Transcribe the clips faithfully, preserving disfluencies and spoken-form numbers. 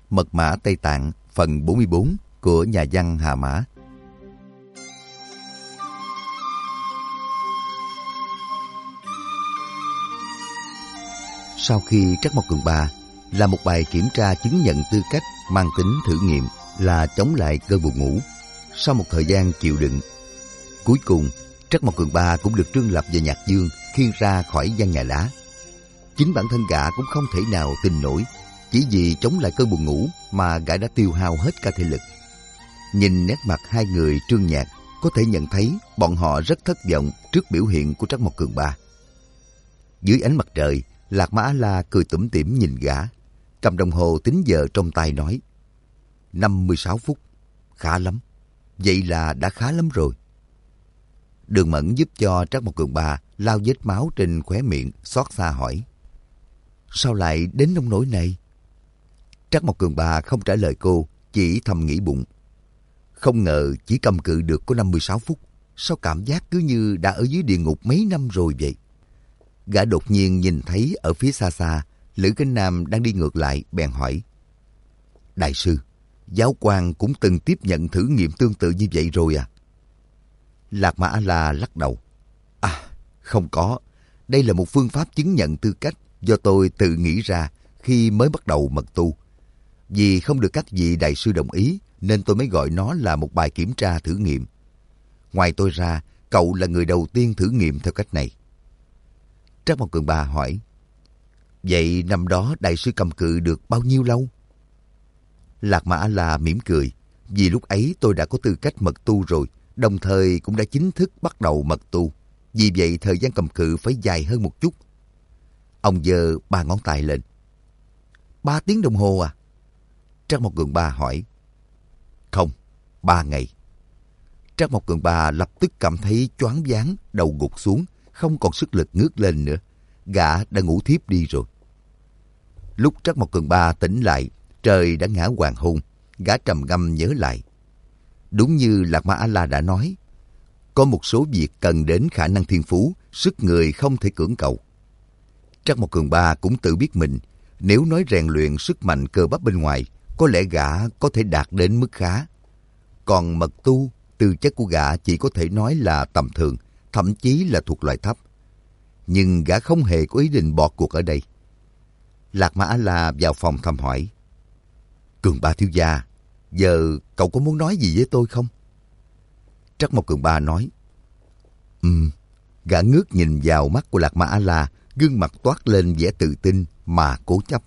Mật mã Tây Tạng phần bốn mươi bốn của nhà văn Hà Mã. Sau khi Trắc Mộc Cường Ba làm một bài kiểm tra chứng nhận tư cách mang tính thử nghiệm là chống lại cơn buồn ngủ, sau một thời gian chịu đựng, cuối cùng Trắc Mộc Cường Ba cũng được Trương Lập và Nhạc Dương khiêng ra khỏi gian nhà lá. Chính bản thân gã cũng không thể nào tin nổi, chỉ vì chống lại cơn buồn ngủ mà gã đã tiêu hao hết cả thể lực. Nhìn nét mặt hai người Trương Nhạc, có thể nhận thấy bọn họ rất thất vọng trước biểu hiện của Trắc Mộc Cường Ba. Dưới ánh mặt trời, Lạc Mã A-la cười tủm tỉm nhìn gã, cầm đồng hồ tính giờ trong tay nói: năm mươi sáu phút, khá lắm, vậy là đã khá lắm rồi. Đường Mẫn giúp cho Trắc Mộc Cường Ba lau vết máu trên khóe miệng, xót xa hỏi: sao lại đến nông nỗi này? Trắc Mộc Cường Ba không trả lời cô, chỉ thầm nghĩ bụng: không ngờ chỉ cầm cự được có năm mươi sáu phút, sao cảm giác cứ như đã ở dưới địa ngục mấy năm rồi vậy. Gã đột nhiên nhìn thấy ở phía xa xa, Lữ Kinh Nam đang đi ngược lại, bèn hỏi: đại sư, giáo quan cũng từng tiếp nhận thử nghiệm tương tự như vậy rồi à? Lạc Mã A-la lắc đầu: à, không có. Đây là một phương pháp chứng nhận tư cách do tôi tự nghĩ ra khi mới bắt đầu mật tu. Vì không được các vị đại sư đồng ý, nên tôi mới gọi nó là một bài kiểm tra thử nghiệm. Ngoài tôi ra, cậu là người đầu tiên thử nghiệm theo cách này. Trắc Mộc Cường Ba hỏi: vậy năm đó đại sư cầm cự được bao nhiêu lâu? Lạc Mã A-la mỉm cười: vì lúc ấy tôi đã có tư cách mật tu rồi, đồng thời cũng đã chính thức bắt đầu mật tu. Vì vậy thời gian cầm cự phải dài hơn một chút. Ông giơ ba ngón tay lên. Ba tiếng đồng hồ à? Trắc Mộc Cường Ba hỏi. Không, ba ngày. Trắc Mộc Cường Ba lập tức cảm thấy choáng váng, đầu gục xuống, không còn sức lực ngước lên nữa. Gã đã ngủ thiếp đi rồi. Lúc Trắc Mộc Cường Ba tỉnh lại, trời đã ngã hoàng hôn. Gã trầm ngâm nhớ lại. Đúng như Lạc Mã A-la đã nói, có một số việc cần đến khả năng thiên phú, sức người không thể cưỡng cầu. Trắc Mộc Cường Ba cũng tự biết mình, nếu nói rèn luyện sức mạnh cơ bắp bên ngoài, có lẽ gã có thể đạt đến mức khá. Còn mật tu, tư chất của gã chỉ có thể nói là tầm thường, thậm chí là thuộc loại thấp. Nhưng gã không hề có ý định bỏ cuộc ở đây. Lạc Mã A-la vào phòng thăm hỏi. Cường Ba thiếu gia, giờ cậu có muốn nói gì với tôi không? Trắc Mộc Cường Ba nói. Ừm, gã ngước nhìn vào mắt của Lạc Mã A-la, gương mặt toát lên vẻ tự tin mà cố chấp.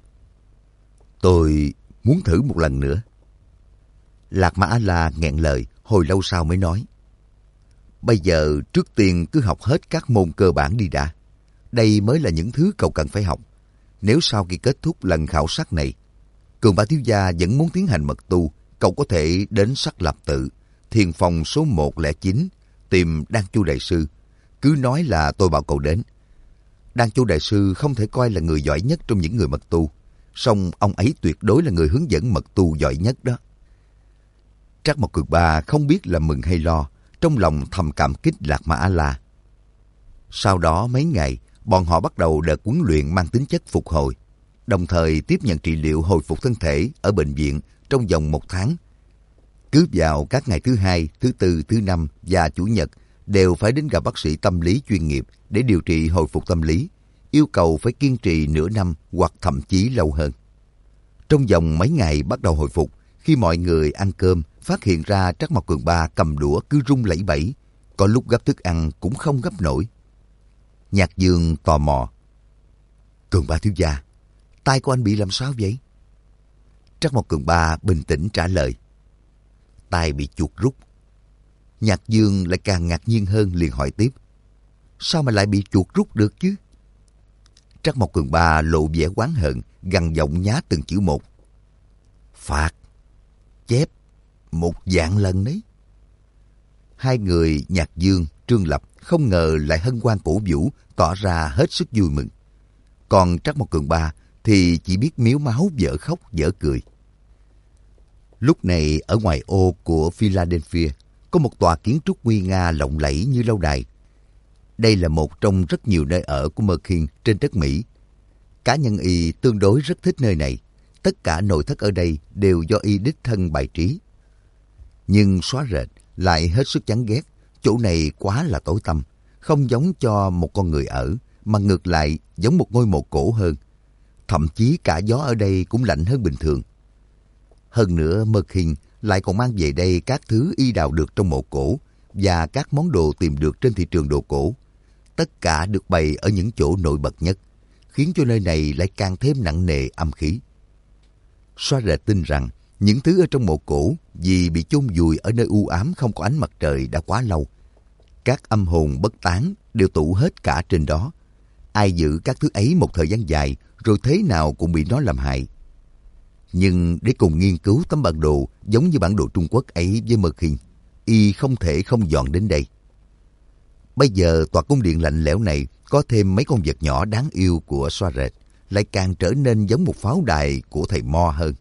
Tôi muốn thử một lần nữa. Lạc Mã A-la nghẹn lời, hồi lâu sau mới nói. Bây giờ trước tiên cứ học hết các môn cơ bản đi đã. Đây mới là những thứ cậu cần phải học. Nếu sau khi kết thúc lần khảo sát này, Cường Ba thiếu gia vẫn muốn tiến hành mật tu, cậu có thể đến Sắc Lập Tự, thiền phòng số một không chín, tìm Đan Chu đại sư. Cứ nói là tôi bảo cậu đến. Đan Chu đại sư không thể coi là người giỏi nhất trong những người mật tu, song ông ấy tuyệt đối là người hướng dẫn mật tu giỏi nhất đó. Trắc Mộc Cường Ba không biết là mừng hay lo, trong lòng thầm cảm kích Lạc Mã A-la. Sau đó mấy ngày, bọn họ bắt đầu đợt huấn luyện mang tính chất phục hồi, đồng thời tiếp nhận trị liệu hồi phục thân thể ở bệnh viện trong vòng một tháng. Cứ vào các ngày thứ hai, thứ tư, thứ năm và chủ nhật đều phải đến gặp bác sĩ tâm lý chuyên nghiệp để điều trị hồi phục tâm lý, yêu cầu phải kiên trì nửa năm hoặc thậm chí lâu hơn. Trong vòng mấy ngày bắt đầu hồi phục, khi mọi người ăn cơm, phát hiện ra Trắc Mộc Cường Ba cầm đũa cứ rung lẩy bẩy, có lúc gấp thức ăn cũng không gấp nổi. Nhạc Dương tò mò. Cường Ba thiếu gia, tay của anh bị làm sao vậy? Trắc Mộc Cường Ba bình tĩnh trả lời. Tay bị chuột rút. Nhạc Dương lại càng ngạc nhiên hơn, liền hỏi tiếp. Sao mà lại bị chuột rút được chứ? Trắc Mộc Cường Ba lộ vẻ oán hận, gằn giọng nhá từng chữ một. Phạt, chép, một vạn lần đấy. Hai người Nhạc Dương, Trương Lập không ngờ lại hân hoan cổ vũ, tỏ ra hết sức vui mừng. Còn Trắc Mộc Cường Ba thì chỉ biết miếu máu dở khóc dở cười. Lúc này ở ngoài ô của Philadelphia có một tòa kiến trúc nguy nga lộng lẫy như lâu đài. Đây là một trong rất nhiều nơi ở của Merkin trên đất Mỹ. Cá nhân y tương đối rất thích nơi này, tất cả nội thất ở đây đều do y đích thân bài trí. Nhưng xóa rệt lại hết sức chán ghét, chỗ này quá là tối tăm, không giống cho một con người ở, mà ngược lại giống một ngôi mộ cổ hơn. Thậm chí cả gió ở đây cũng lạnh hơn bình thường. Hơn nữa Mơ Khiên lại còn mang về đây các thứ y đào được trong mộ cổ và các món đồ tìm được trên thị trường đồ cổ. Tất cả được bày ở những chỗ nổi bật nhất, khiến cho nơi này lại càng thêm nặng nề âm khí. Xóa rệt tin rằng những thứ ở trong mộ cổ vì bị chôn vùi ở nơi u ám không có ánh mặt trời đã quá lâu. Các âm hồn bất tán đều tụ hết cả trên đó. Ai giữ các thứ ấy một thời gian dài rồi thế nào cũng bị nó làm hại. Nhưng để cùng nghiên cứu tấm bản đồ giống như bản đồ Trung Quốc ấy với Mơ Khiên, y không thể không dọn đến đây. Bây giờ tòa cung điện lạnh lẽo này có thêm mấy con vật nhỏ đáng yêu của xóa rệt, lại càng trở nên giống một pháo đài của thầy Mo hơn.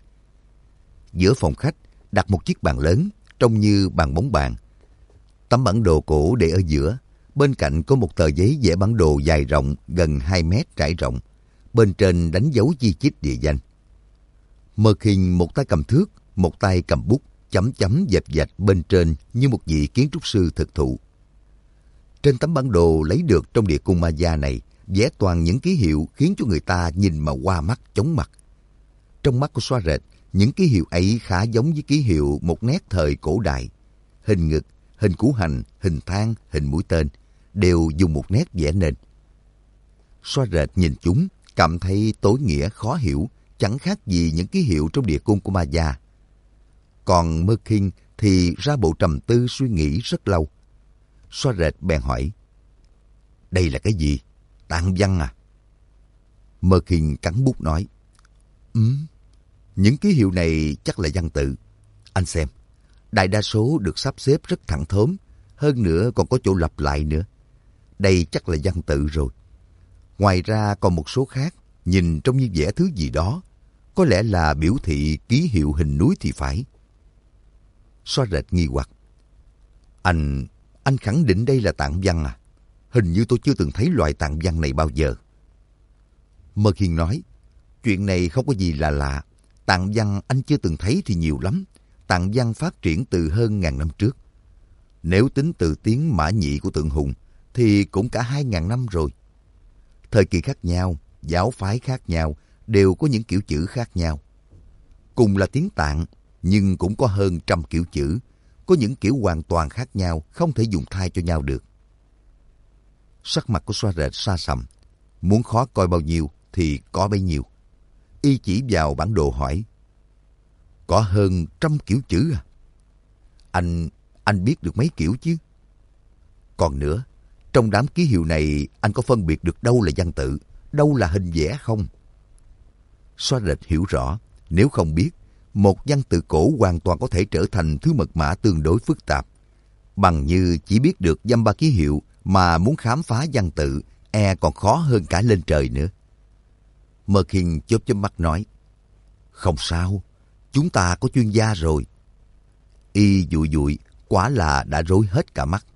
Giữa phòng khách đặt một chiếc bàn lớn, trông như bàn bóng bàn. Tấm bản đồ cổ để ở giữa, bên cạnh có một tờ giấy vẽ bản đồ dài rộng gần hai mét trải rộng, bên trên đánh dấu chi chít địa danh. Mơ Khiên một tay cầm thước, một tay cầm bút, chấm chấm dạch dạch bên trên như một vị kiến trúc sư thực thụ. Trên tấm bản đồ lấy được trong địa cung Ma Gia này, vẽ toàn những ký hiệu khiến cho người ta nhìn mà hoa mắt chóng mặt. Trong mắt của xóa rệt, những ký hiệu ấy khá giống với ký hiệu một nét thời cổ đại. Hình ngực, hình củ hành, hình thang, hình mũi tên đều dùng một nét vẽ nên. Xóa rệt nhìn chúng, cảm thấy tối nghĩa khó hiểu, chẳng khác gì những ký hiệu trong địa cung của Ma Gia. Còn Mơ Khiên thì ra bộ trầm tư suy nghĩ rất lâu. Xóa rệt bèn hỏi, đây là cái gì? Tạng văn à? Mơ Khiên cắn bút nói, Ừ, những ký hiệu này chắc là văn tự. Anh xem, đại đa số được sắp xếp rất thẳng thớm, hơn nữa còn có chỗ lặp lại nữa. Đây chắc là văn tự rồi. Ngoài ra còn một số khác, nhìn trông như vẽ thứ gì đó, có lẽ là biểu thị ký hiệu hình núi thì phải. Xóa rệt nghi hoặc, Anh, anh khẳng định đây là tạng văn à? Hình như tôi chưa từng thấy loại tạng văn này bao giờ. Mơ Khiên nói, chuyện này không có gì là lạ. Tạng văn anh chưa từng thấy thì nhiều lắm. Tạng văn phát triển từ hơn ngàn năm trước. Nếu tính từ tiếng Mã Nhị của Tượng Hùng thì cũng cả hai ngàn năm rồi. Thời kỳ khác nhau, giáo phái khác nhau đều có những kiểu chữ khác nhau. Cùng là tiếng Tạng nhưng cũng có hơn trăm kiểu chữ. Có những kiểu hoàn toàn khác nhau, không thể dùng thay cho nhau được. Sắc mặt của xóa rệt xa sầm. Muốn khó coi bao nhiêu thì có bấy nhiêu. Y chỉ vào bản đồ hỏi, có hơn trăm kiểu chữ à? Anh, anh biết được mấy kiểu chứ? Còn nữa, trong đám ký hiệu này anh có phân biệt được đâu là văn tự, đâu là hình vẽ không? Xóa rệt hiểu rõ, nếu không biết, một văn tự cổ hoàn toàn có thể trở thành thứ mật mã tương đối phức tạp. Bằng như chỉ biết được dăm ba ký hiệu mà muốn khám phá văn tự, e còn khó hơn cả lên trời nữa. Mơ Khiên chớp chớp mắt nói, không sao, chúng ta có chuyên gia rồi. Y dụi dụi, quả là đã rối hết cả mắt.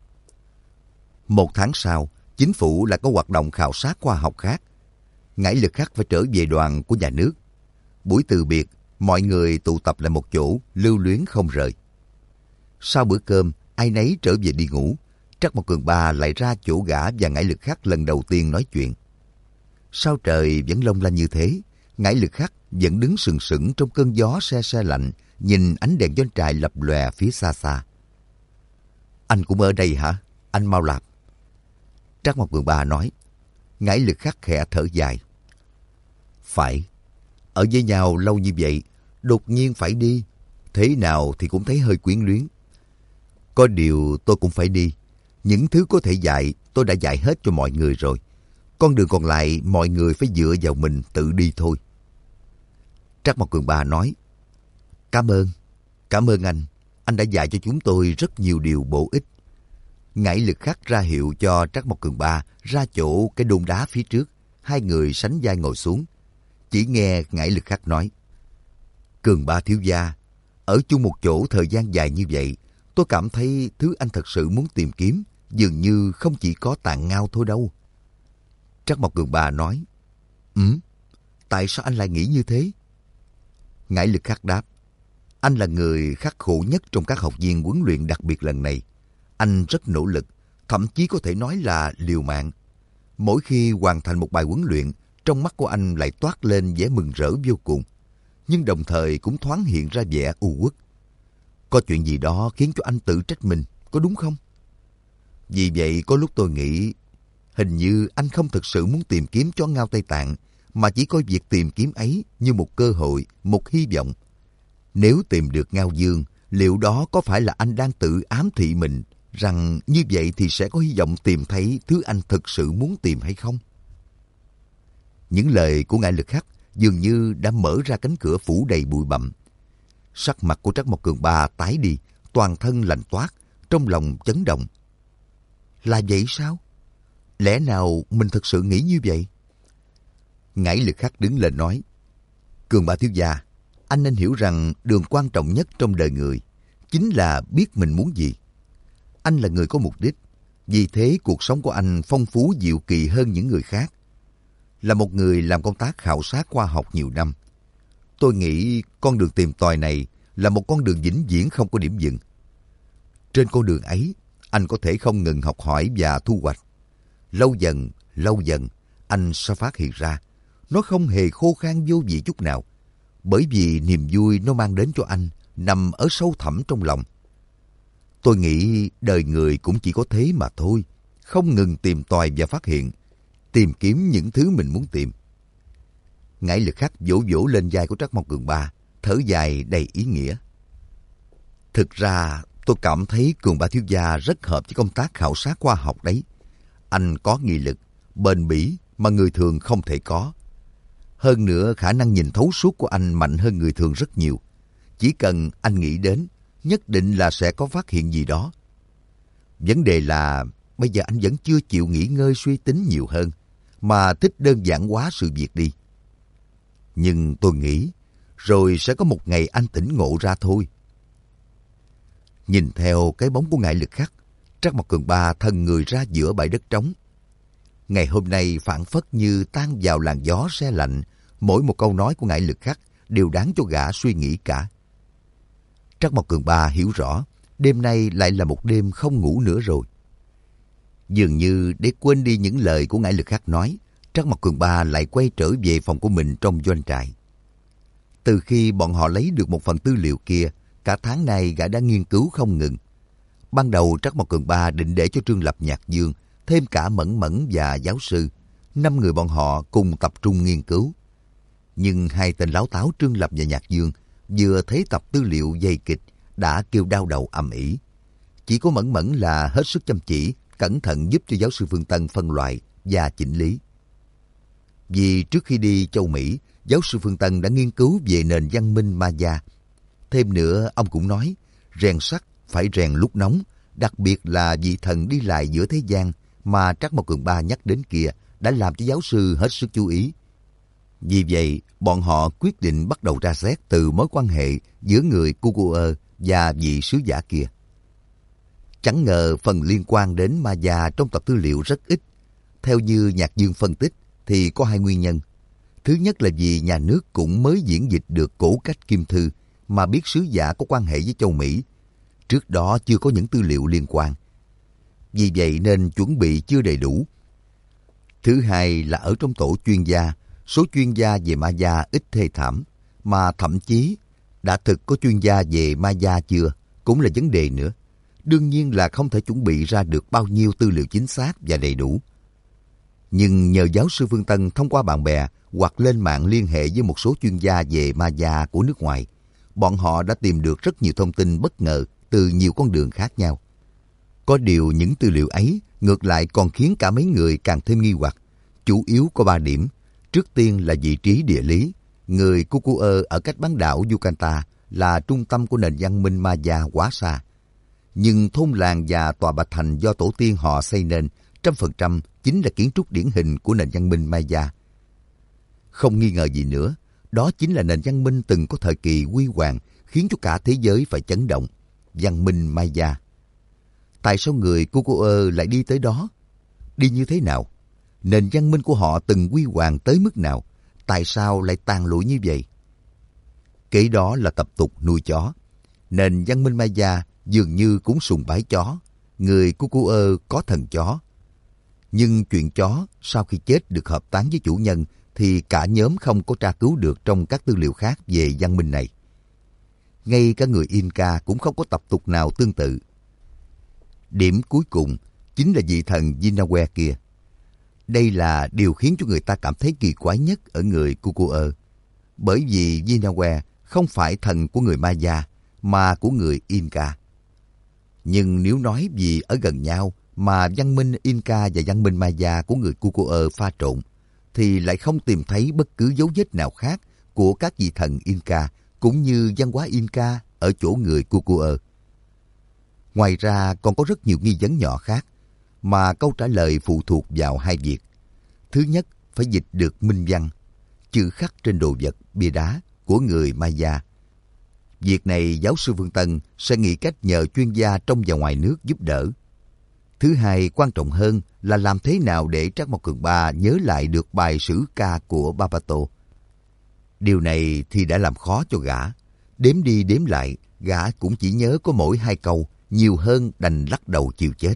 Một tháng sau, chính phủ lại có hoạt động khảo sát khoa học khác. Ngải Lực Khắc phải trở về đoàn của nhà nước. Buổi từ biệt, mọi người tụ tập lại một chỗ, lưu luyến không rời. Sau bữa cơm, ai nấy trở về đi ngủ. Trắc Mộc Cường Ba lại ra chỗ gã và Ngải Lực Khắc lần đầu tiên nói chuyện. Sao trời vẫn long lanh như thế, Ngải Lực Khắc vẫn đứng sừng sững trong cơn gió se se lạnh, nhìn ánh đèn doanh trại lập lòe phía xa xa. Anh cũng ở đây hả? Anh Mao Lạp. Trắc Mộc Cường Ba nói. Ngải Lực Khắc khẽ thở dài. Phải, ở với nhau lâu như vậy, đột nhiên phải đi, thế nào thì cũng thấy hơi quyến luyến. Có điều tôi cũng phải đi. Những thứ có thể dạy, tôi đã dạy hết cho mọi người rồi. Con đường còn lại, mọi người phải dựa vào mình tự đi thôi. Trắc Mộc Cường Ba nói. Cảm ơn, cảm ơn anh. Anh đã dạy cho chúng tôi rất nhiều điều bổ ích. Ngải Lực Khắc ra hiệu cho Trắc Mộc Cường Ba ra chỗ cái đôn đá phía trước. Hai người sánh vai ngồi xuống. Chỉ nghe Ngải Lực Khắc nói. Cường Ba thiếu gia, ở chung một chỗ thời gian dài như vậy, tôi cảm thấy thứ anh thật sự muốn tìm kiếm dường như không chỉ có tạng ngao thôi đâu. Trắc Mộc Cường Ba nói. Ừ, tại sao anh lại nghĩ như thế? Ngải Lực Khắc đáp, anh là người khắc khổ nhất trong các học viên huấn luyện đặc biệt lần này. Anh rất nỗ lực, thậm chí có thể nói là liều mạng. Mỗi khi hoàn thành một bài huấn luyện, trong mắt của anh lại toát lên vẻ mừng rỡ vô cùng, nhưng đồng thời cũng thoáng hiện ra vẻ u uất. Có chuyện gì đó khiến cho anh tự trách mình, có đúng không? Vì vậy có lúc tôi nghĩ, hình như anh không thực sự muốn tìm kiếm chó ngao Tây Tạng, mà chỉ coi việc tìm kiếm ấy như một cơ hội, một hy vọng. Nếu tìm được Ngao Dương, liệu đó có phải là anh đang tự ám thị mình rằng như vậy thì sẽ có hy vọng tìm thấy thứ anh thực sự muốn tìm hay không? Những lời của Ngải Lực Khắc dường như đã mở ra cánh cửa phủ đầy bụi bặm. Sắc mặt của Trắc Mộc Cường Ba tái đi, toàn thân lạnh toát, trong lòng chấn động. Là vậy sao? Lẽ nào mình thực sự nghĩ như vậy? Ngải Lực Khắc đứng lên nói, Cường Ba thiếu gia, anh nên hiểu rằng đường quan trọng nhất trong đời người chính là biết mình muốn gì. Anh là người có mục đích, vì thế cuộc sống của anh phong phú diệu kỳ hơn những người khác. Là một người làm công tác khảo sát khoa học nhiều năm, tôi nghĩ con đường tìm tòi này là một con đường vĩnh viễn không có điểm dừng. Trên con đường ấy, anh có thể không ngừng học hỏi và thu hoạch. Lâu dần, lâu dần, anh sẽ phát hiện ra nó không hề khô khan vô vị chút nào, bởi vì niềm vui nó mang đến cho anh nằm ở sâu thẳm trong lòng. Tôi nghĩ đời người cũng chỉ có thế mà thôi, không ngừng tìm tòi và phát hiện, tìm kiếm những thứ mình muốn tìm. Ngải Lực Khắc vỗ vỗ lên vai của Trắc Mộc Cường Ba, thở dài đầy ý nghĩa. Thực ra, tôi cảm thấy Cường Ba thiếu gia rất hợp với công tác khảo sát khoa học đấy. Anh có nghị lực, bền bỉ mà người thường không thể có. Hơn nữa, khả năng nhìn thấu suốt của anh mạnh hơn người thường rất nhiều. Chỉ cần anh nghĩ đến, nhất định là sẽ có phát hiện gì đó. Vấn đề là bây giờ anh vẫn chưa chịu nghỉ ngơi suy tính nhiều hơn, mà thích đơn giản hóa sự việc đi. Nhưng tôi nghĩ, rồi sẽ có một ngày anh tỉnh ngộ ra thôi. Nhìn theo cái bóng của Ngải Lực Khắc, Trắc Mộc Cường Ba thân người ra giữa bãi đất trống. Ngày hôm nay phảng phất như tan vào làn gió se lạnh, mỗi một câu nói của Ngải Lực Khắc đều đáng cho gã suy nghĩ cả. Trắc Mộc Cường Ba hiểu rõ, đêm nay lại là một đêm không ngủ nữa rồi. Dường như để quên đi những lời của Ngải Lực Khắc nói, Trắc Mộc Cường Ba lại quay trở về phòng của mình trong doanh trại. Từ khi bọn họ lấy được một phần tư liệu kia, cả tháng nay gã đã nghiên cứu không ngừng. Ban đầu Trắc Mộc Cường Ba định để cho Trương Lập, Nhạc Dương, thêm cả Mẫn Mẫn và giáo sư, năm người bọn họ cùng tập trung nghiên cứu. Nhưng hai tên láo táo Trương Lập và Nhạc Dương vừa thấy tập tư liệu dày kịch đã kêu đau đầu ầm ĩ. Chỉ có Mẫn Mẫn là hết sức chăm chỉ, cẩn thận giúp cho giáo sư Phương Tân phân loại và chỉnh lý. Vì trước khi đi châu Mỹ, giáo sư Phương Tân đã nghiên cứu về nền văn minh Maya. Thêm nữa, ông cũng nói, rèn sắt phải rèn lúc nóng, đặc biệt là vị thần đi lại giữa thế gian mà Trắc Mộc Cường Ba nhắc đến kia đã làm cho giáo sư hết sức chú ý. Vì vậy, bọn họ quyết định bắt đầu ra xét từ mối quan hệ giữa người Kukuơ và vị sứ giả kia. Chẳng ngờ phần liên quan đến Maya trong tập tư liệu rất ít. Theo như Nhạc Dương phân tích thì có hai nguyên nhân. Thứ nhất là vì nhà nước cũng mới diễn dịch được cổ cách Kim Thư mà biết sứ giả có quan hệ với châu Mỹ. Trước đó chưa có những tư liệu liên quan. Vì vậy nên chuẩn bị chưa đầy đủ. Thứ hai là ở trong tổ chuyên gia, số chuyên gia về Maya ít thê thảm, mà thậm chí đã thực có chuyên gia về Maya chưa cũng là vấn đề nữa. Đương nhiên là không thể chuẩn bị ra được bao nhiêu tư liệu chính xác và đầy đủ. Nhưng nhờ giáo sư Phương Tân thông qua bạn bè hoặc lên mạng liên hệ với một số chuyên gia về Maya của nước ngoài, bọn họ đã tìm được rất nhiều thông tin bất ngờ từ nhiều con đường khác nhau. Có điều những tư liệu ấy ngược lại còn khiến cả mấy người càng thêm nghi hoặc. Chủ yếu có ba điểm. Trước tiên là vị trí địa lý. Người Kukuơ ở cách bán đảo Yucatan là trung tâm của nền văn minh Maya quá xa. Nhưng thôn làng và tòa bạch thành do tổ tiên họ xây nên trăm phần trăm chính là kiến trúc điển hình của nền văn minh Maya. Không nghi ngờ gì nữa, đó chính là nền văn minh từng có thời kỳ huy hoàng khiến cho cả thế giới phải chấn động. Văn minh Maya. Tại sao người Kukuơ lại đi tới đó? Đi như thế nào? Nền văn minh của họ từng huy hoàng tới mức nào? Tại sao lại tàn lụi như vậy? Kế đó là tập tục nuôi chó. Nền văn minh Maya dường như cũng sùng bái chó. Người Cucuơ có thần chó. Nhưng chuyện chó sau khi chết được hợp táng với chủ nhân thì cả nhóm không có tra cứu được trong các tư liệu khác về văn minh này. Ngay cả người Inca cũng không có tập tục nào tương tự. Điểm cuối cùng chính là vị thần Yinawe kia. Đây là điều khiến cho người ta cảm thấy kỳ quái nhất ở người Cucuơ. Bởi vì Yinawe không phải thần của người Maya mà của người Inca. Nhưng nếu nói vì ở gần nhau mà văn minh Inca và văn minh Maya của người Cucuơ pha trộn, thì lại không tìm thấy bất cứ dấu vết nào khác của các vị thần Inca cũng như văn hóa Inca ở chỗ người Cucuơ. Ngoài ra còn có rất nhiều nghi vấn nhỏ khác mà câu trả lời phụ thuộc vào hai việc. Thứ nhất, phải dịch được minh văn, chữ khắc trên đồ vật, bia đá của người Maya. Việc này giáo sư Phương Tân sẽ nghĩ cách nhờ chuyên gia trong và ngoài nước giúp đỡ. Thứ hai, quan trọng hơn là làm thế nào để Trác Mộc Cường Ba nhớ lại được bài sử ca của Babato. Điều này thì đã làm khó cho gã. Đếm đi đếm lại, gã cũng chỉ nhớ có mỗi hai câu, nhiều hơn đành lắc đầu chịu chết.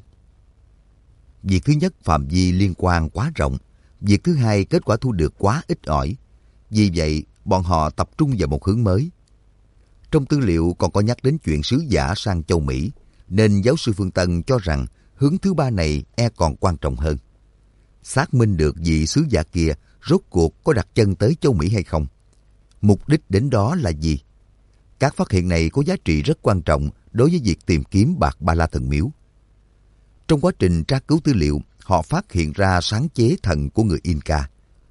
Việc thứ nhất phạm vi liên quan quá rộng. Việc thứ hai kết quả thu được quá ít ỏi. Vì vậy, bọn họ tập trung vào một hướng mới. Trong tư liệu còn có nhắc đến chuyện sứ giả sang châu Mỹ, nên giáo sư Phương Tân cho rằng hướng thứ ba này e còn quan trọng hơn. Xác minh được vị sứ giả kia rốt cuộc có đặt chân tới châu Mỹ hay không. Mục đích đến đó là gì? Các phát hiện này có giá trị rất quan trọng đối với việc tìm kiếm bạc Ba La Thần Miếu. Trong quá trình tra cứu tư liệu, họ phát hiện ra sáng chế thần của người Inca.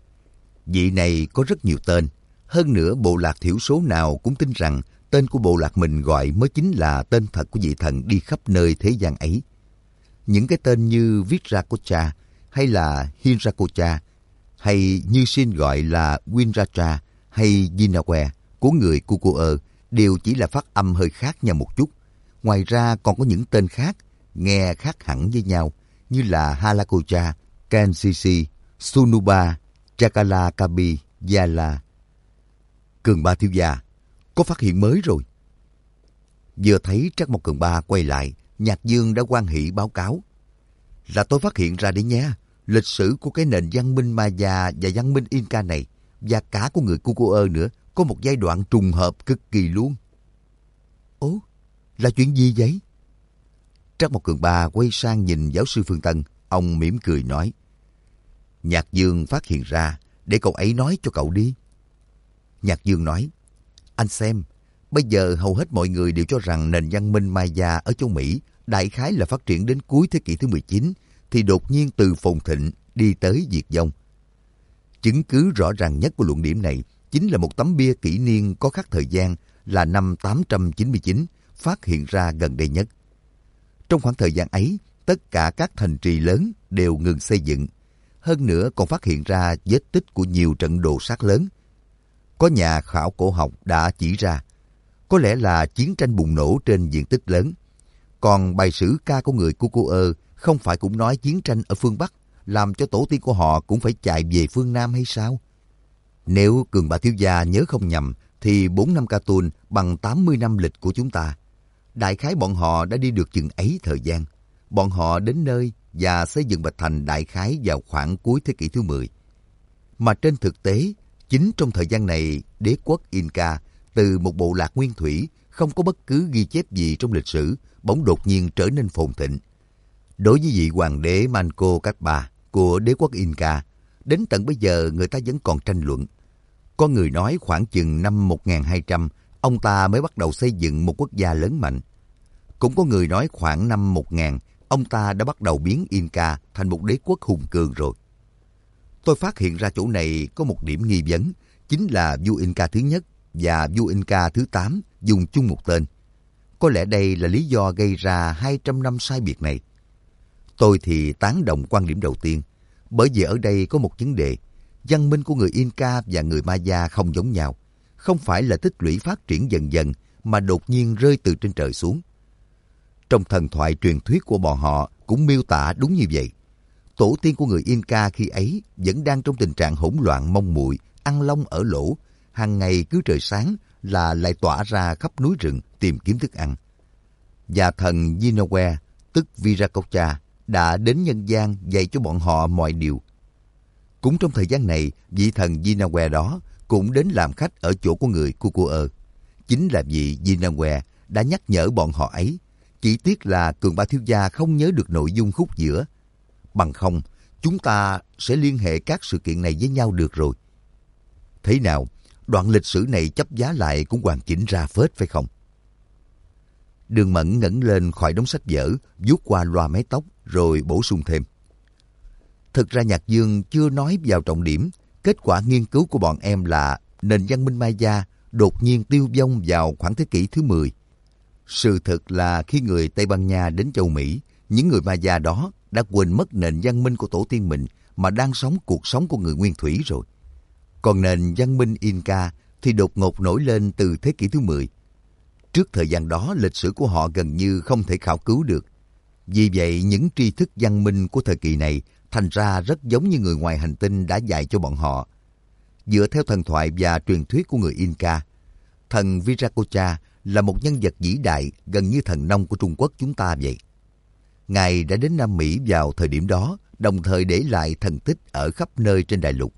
Vị này có rất nhiều tên. Hơn nữa, bộ lạc thiểu số nào cũng tin rằng tên của bộ lạc mình gọi mới chính là tên thật của vị thần đi khắp nơi thế gian ấy. Những cái tên như Viracocha hay là Hinracocha, hay như xin gọi là Winracha hay Yinawe của người Cucuơ đều chỉ là phát âm hơi khác nhau một chút. Ngoài ra còn có những tên khác nghe khác hẳn với nhau như là Halacocha, Kansisi, Sunuba, Chakalakabi, Yala. Cường Ba thiếu gia, có phát hiện mới rồi. Vừa thấy Trác Mộc Cường Ba quay lại, Nhạc Dương đã hoan hỉ báo cáo. Là tôi phát hiện ra đấy nha, lịch sử của cái nền văn minh Maya và văn minh Inca này, và cả của người Cucuơ nữa, có một giai đoạn trùng hợp cực kỳ luôn. Ồ, là chuyện gì vậy? Trác Mộc Cường Ba quay sang nhìn giáo sư Phương Tân, ông mỉm cười nói. Nhạc Dương phát hiện ra, để cậu ấy nói cho cậu đi. Nhạc Dương nói, anh xem, bây giờ hầu hết mọi người đều cho rằng nền văn minh Maya ở châu Mỹ đại khái là phát triển đến cuối thế kỷ thứ mười chín, thì đột nhiên từ phồn thịnh đi tới diệt vong. Chứng cứ rõ ràng nhất của luận điểm này chính là một tấm bia kỷ niên có khắc thời gian là năm tám trăm chín mươi chín, phát hiện ra gần đây nhất. Trong khoảng thời gian ấy, tất cả các thành trì lớn đều ngừng xây dựng. Hơn nữa còn phát hiện ra vết tích của nhiều trận đồ sát lớn. Có nhà khảo cổ học đã chỉ ra, có lẽ là chiến tranh bùng nổ trên diện tích lớn. Còn bài sử ca của người Cucuơ không phải cũng nói chiến tranh ở phương Bắc, làm cho tổ tiên của họ cũng phải chạy về phương Nam hay sao? Nếu Cường Ba thiếu gia nhớ không nhầm, thì bốn năm Ca Tôn bằng tám mươi năm lịch của chúng ta. Đại khái bọn họ đã đi được chừng ấy thời gian. Bọn họ đến nơi và xây dựng Bạch Thành đại khái vào khoảng cuối thế kỷ thứ mười. Mà trên thực tế, chính trong thời gian này, đế quốc Inca từ một bộ lạc nguyên thủy không có bất cứ ghi chép gì trong lịch sử, bỗng đột nhiên trở nên phồn thịnh. Đối với vị hoàng đế Manco Capac của đế quốc Inca, đến tận bây giờ người ta vẫn còn tranh luận. Có người nói khoảng chừng năm một nghìn hai trăm, ông ta mới bắt đầu xây dựng một quốc gia lớn mạnh. Cũng có người nói khoảng năm một nghìn, ông ta đã bắt đầu biến Inca thành một đế quốc hùng cường rồi. Tôi phát hiện ra chỗ này có một điểm nghi vấn, chính là vua Inca thứ nhất và vua Inca thứ tám dùng chung một tên. Có lẽ đây là lý do gây ra hai trăm năm sai biệt này. Tôi thì tán đồng quan điểm đầu tiên, bởi vì ở đây có một vấn đề. Văn minh của người Inca và người Maya không giống nhau, không phải là tích lũy phát triển dần dần mà đột nhiên rơi từ trên trời xuống. Trong thần thoại truyền thuyết của bọn họ cũng miêu tả đúng như vậy. Tổ tiên của người Inca khi ấy vẫn đang trong tình trạng hỗn loạn mông muội, ăn lông ở lỗ, hàng ngày cứ trời sáng là lại tỏa ra khắp núi rừng tìm kiếm thức ăn. Và thần Yinawe, tức Viracocha, đã đến nhân gian dạy cho bọn họ mọi điều. Cũng trong thời gian này, vị thần Yinawe đó cũng đến làm khách ở chỗ của người Kukuơ. Chính là vị Yinawe đã nhắc nhở bọn họ ấy. Chỉ tiếc là Cường Ba thiếu gia không nhớ được nội dung khúc giữa. Bằng không, chúng ta sẽ liên hệ các sự kiện này với nhau được rồi. Thế nào, đoạn lịch sử này chấp giá lại cũng hoàn chỉnh ra phết phải không? Đường Mẫn ngẩng lên khỏi đống sách vở, vuốt qua loa mái tóc rồi bổ sung thêm. Thực ra Nhạc Dương chưa nói vào trọng điểm. Kết quả nghiên cứu của bọn em là nền văn minh Maya đột nhiên tiêu vong vào khoảng thế kỷ thứ mười. Sự thực là khi người Tây Ban Nha đến châu Mỹ, những người Maya đó đã quên mất nền văn minh của tổ tiên mình mà đang sống cuộc sống của người nguyên thủy rồi. Còn nền văn minh Inca thì đột ngột nổi lên từ thế kỷ thứ mười. Trước thời gian đó, lịch sử của họ gần như không thể khảo cứu được. Vì vậy, những tri thức văn minh của thời kỳ này thành ra rất giống như người ngoài hành tinh đã dạy cho bọn họ. Dựa theo thần thoại và truyền thuyết của người Inca, thần Viracocha là một nhân vật vĩ đại gần như thần nông của Trung Quốc chúng ta vậy. Ngài đã đến Nam Mỹ vào thời điểm đó, đồng thời để lại thần tích ở khắp nơi trên đại lục.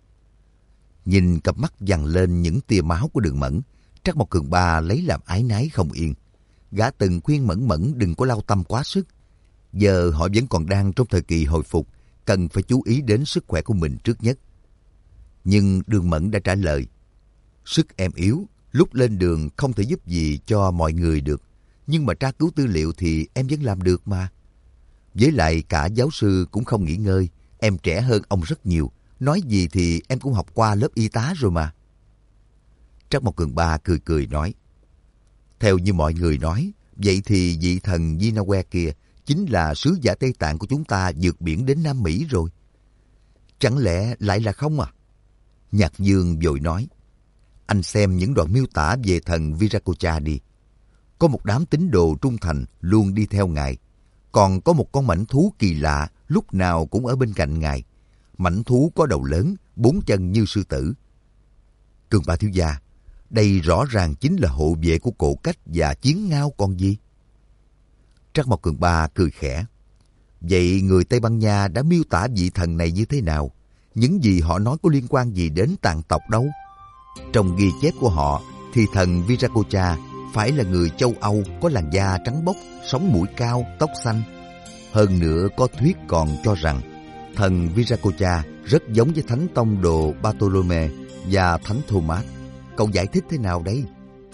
Nhìn cặp mắt dằn lên những tia máu của Đường Mẫn, Trắc Mộc Cường Ba lấy làm ái nái không yên. Gã từng khuyên Mẫn Mẫn đừng có lao tâm quá sức. Giờ họ vẫn còn đang trong thời kỳ hồi phục, cần phải chú ý đến sức khỏe của mình trước nhất. Nhưng Đường Mẫn đã trả lời, sức em yếu, lúc lên đường không thể giúp gì cho mọi người được. Nhưng mà tra cứu tư liệu thì em vẫn làm được mà. Với lại cả giáo sư cũng không nghỉ ngơi, em trẻ hơn ông rất nhiều. Nói gì thì em cũng học qua lớp y tá rồi mà. Trắc Mộc Cường Ba cười cười nói, theo như mọi người nói, vậy thì vị thần Yinawe kia chính là sứ giả Tây Tạng của chúng ta vượt biển đến Nam Mỹ rồi. Chẳng lẽ lại là không à? Nhạc Dương vội nói, anh xem những đoạn miêu tả về thần Viracocha đi. Có một đám tín đồ trung thành luôn đi theo ngài. Còn có một con mãnh thú kỳ lạ lúc nào cũng ở bên cạnh ngài. Mãnh thú có đầu lớn, bốn chân như sư tử. Cường Ba thiếu gia, đây rõ ràng chính là hộ vệ của Cổ Cách và Chiến Ngao còn gì. Trắc Mộc Cường Ba cười khẽ. Vậy người Tây Ban Nha đã miêu tả vị thần này như thế nào? Những gì họ nói có liên quan gì đến tàn tộc đâu? Trong ghi chép của họ thì thần Viracocha phải là người châu Âu có làn da trắng bóc, sống mũi cao, tóc xanh. Hơn nữa có thuyết còn cho rằng thần Viracocha rất giống với Thánh Tông Đồ Bartolome và Thánh Thomas. Cậu giải thích thế nào đây?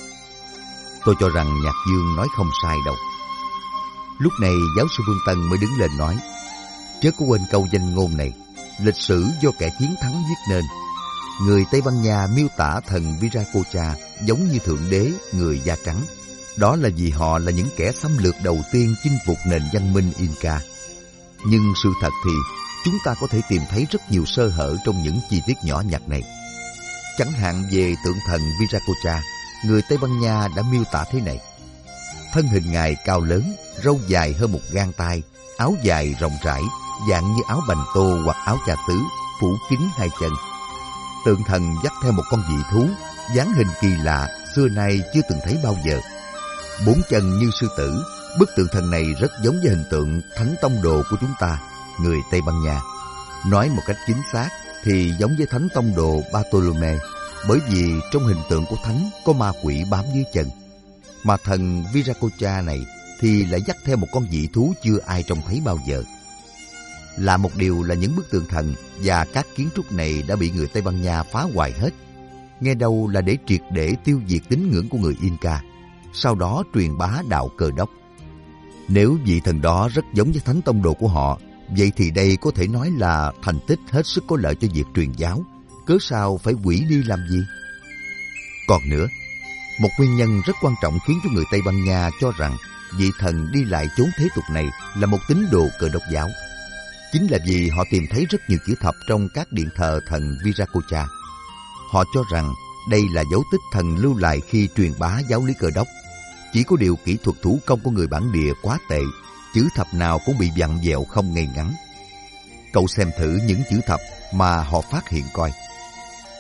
Tôi cho rằng Nhạc Dương nói không sai đâu. Lúc này giáo sư Vương Tân mới đứng lên nói, chớ có quên câu danh ngôn này, lịch sử do kẻ chiến thắng viết nên. Người Tây Ban Nha miêu tả thần Viracocha giống như thượng đế người da trắng. Đó là vì họ là những kẻ xâm lược đầu tiên chinh phục nền văn minh Inca. Nhưng sự thật thì chúng ta có thể tìm thấy rất nhiều sơ hở trong những chi tiết nhỏ nhặt này. Chẳng hạn về tượng thần Viracocha, người Tây Ban Nha đã miêu tả thế này. Thân hình ngài cao lớn, râu dài hơn một gang tay, áo dài rộng rãi, dạng như áo bành tô hoặc áo trà tứ, phủ kín hai chân. Tượng thần dắt theo một con dị thú, dáng hình kỳ lạ, xưa nay chưa từng thấy bao giờ. Bốn chân như sư tử, bức tượng thần này rất giống với hình tượng Thánh Tông Đồ của chúng ta, người Tây Ban Nha. Nói một cách chính xác thì giống với Thánh Tông Đồ Bartolome, bởi vì trong hình tượng của Thánh có ma quỷ bám dưới chân. Mà thần Viracocha này thì lại dắt theo một con dị thú chưa ai trông thấy bao giờ. Là một điều là những bức tượng thần và các kiến trúc này đã bị người Tây Ban Nha phá hoại hết. Nghe đâu là để triệt để tiêu diệt tín ngưỡng của người Inca, sau đó truyền bá đạo Cơ Đốc. Nếu vị thần đó rất giống với Thánh Tông Đồ của họ, vậy thì đây có thể nói là thành tích hết sức có lợi cho việc truyền giáo. Cớ sao phải hủy đi làm gì? Còn nữa, một nguyên nhân rất quan trọng khiến cho người Tây Ban Nha cho rằng vị thần đi lại chốn thế tục này là một tín đồ Cơ Đốc giáo. Chính là vì họ tìm thấy rất nhiều chữ thập trong các điện thờ thần Viracocha. Họ cho rằng đây là dấu tích thần lưu lại khi truyền bá giáo lý Cơ Đốc. Chỉ có điều kỹ thuật thủ công của người bản địa quá tệ, chữ thập nào cũng bị vặn vẹo không ngay ngắn. Cậu xem thử những chữ thập mà họ phát hiện coi.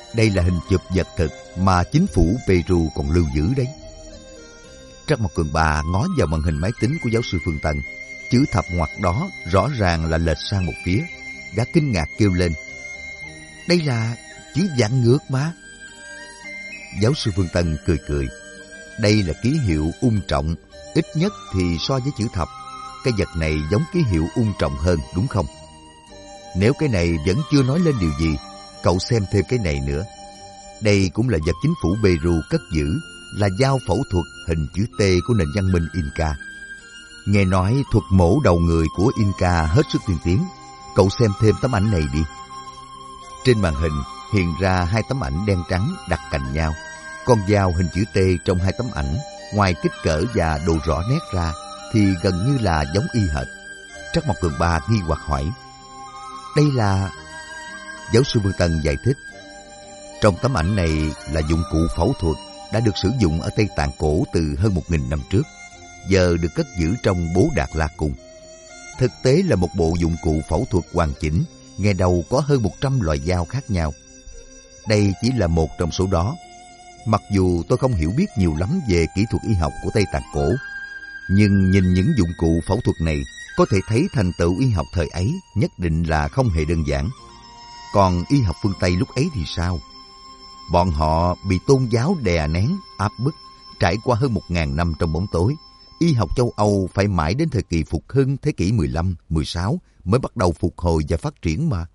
Đây là hình chụp vật thực mà chính phủ Peru còn lưu giữ đấy. Trắc Mộc Cường Ba ngó vào màn hình máy tính của giáo sư Phương Tân. Chữ thập ngoặc đó rõ ràng là lệch sang một phía. Gã kinh ngạc kêu lên: đây là chữ vạn ngược mà. Giáo sư Phương Tân cười cười. Đây là ký hiệu ung trọng, ít nhất thì so với chữ thập, cái vật này giống ký hiệu ung trọng hơn, đúng không? Nếu cái này vẫn chưa nói lên điều gì, cậu xem thêm cái này nữa. Đây cũng là vật chính phủ Peru cất giữ, là dao phẫu thuật hình chữ T của nền văn minh Inca. Nghe nói thuật mổ đầu người của Inca hết sức tiên tiến. Cậu xem thêm tấm ảnh này đi. Trên màn hình hiện ra hai tấm ảnh đen trắng đặt cạnh nhau. Con dao hình chữ T trong hai tấm ảnh, ngoài kích cỡ và độ rõ nét ra, thì gần như là giống y hệt. Trắc Mộc Cường Ba nghi hoặc hỏi: đây là... Giáo sư Phương Tân giải thích: trong tấm ảnh này là dụng cụ phẫu thuật đã được sử dụng ở Tây Tạng cổ từ hơn một nghìn năm trước, giờ được cất giữ trong Bố Đạt La Cung. Thực tế là một bộ dụng cụ phẫu thuật hoàn chỉnh, nghe đầu có hơn một trăm loại dao khác nhau. Đây chỉ là một trong số đó. Mặc dù tôi không hiểu biết nhiều lắm về kỹ thuật y học của Tây Tạng cổ, nhưng nhìn những dụng cụ phẫu thuật này, có thể thấy thành tựu y học thời ấy nhất định là không hề đơn giản. Còn y học phương Tây lúc ấy thì sao? Bọn họ bị tôn giáo đè nén, áp bức, trải qua hơn một ngàn năm trong bóng tối. Y học châu Âu phải mãi đến thời kỳ phục hưng thế kỷ mười lăm, mười sáu mới bắt đầu phục hồi và phát triển mà.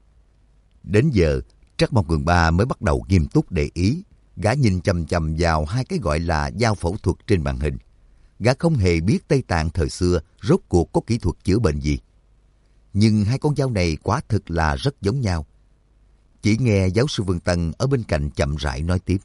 Đến giờ, Trắc Mộc Cường Ba mới bắt đầu nghiêm túc để ý. Gã nhìn chằm chằm vào hai cái gọi là dao phẫu thuật trên màn hình. Gã không hề biết Tây Tạng thời xưa rốt cuộc có kỹ thuật chữa bệnh gì. Nhưng hai con dao này quả thực là rất giống nhau. Chỉ nghe giáo sư Vương Tân ở bên cạnh chậm rãi nói tiếp: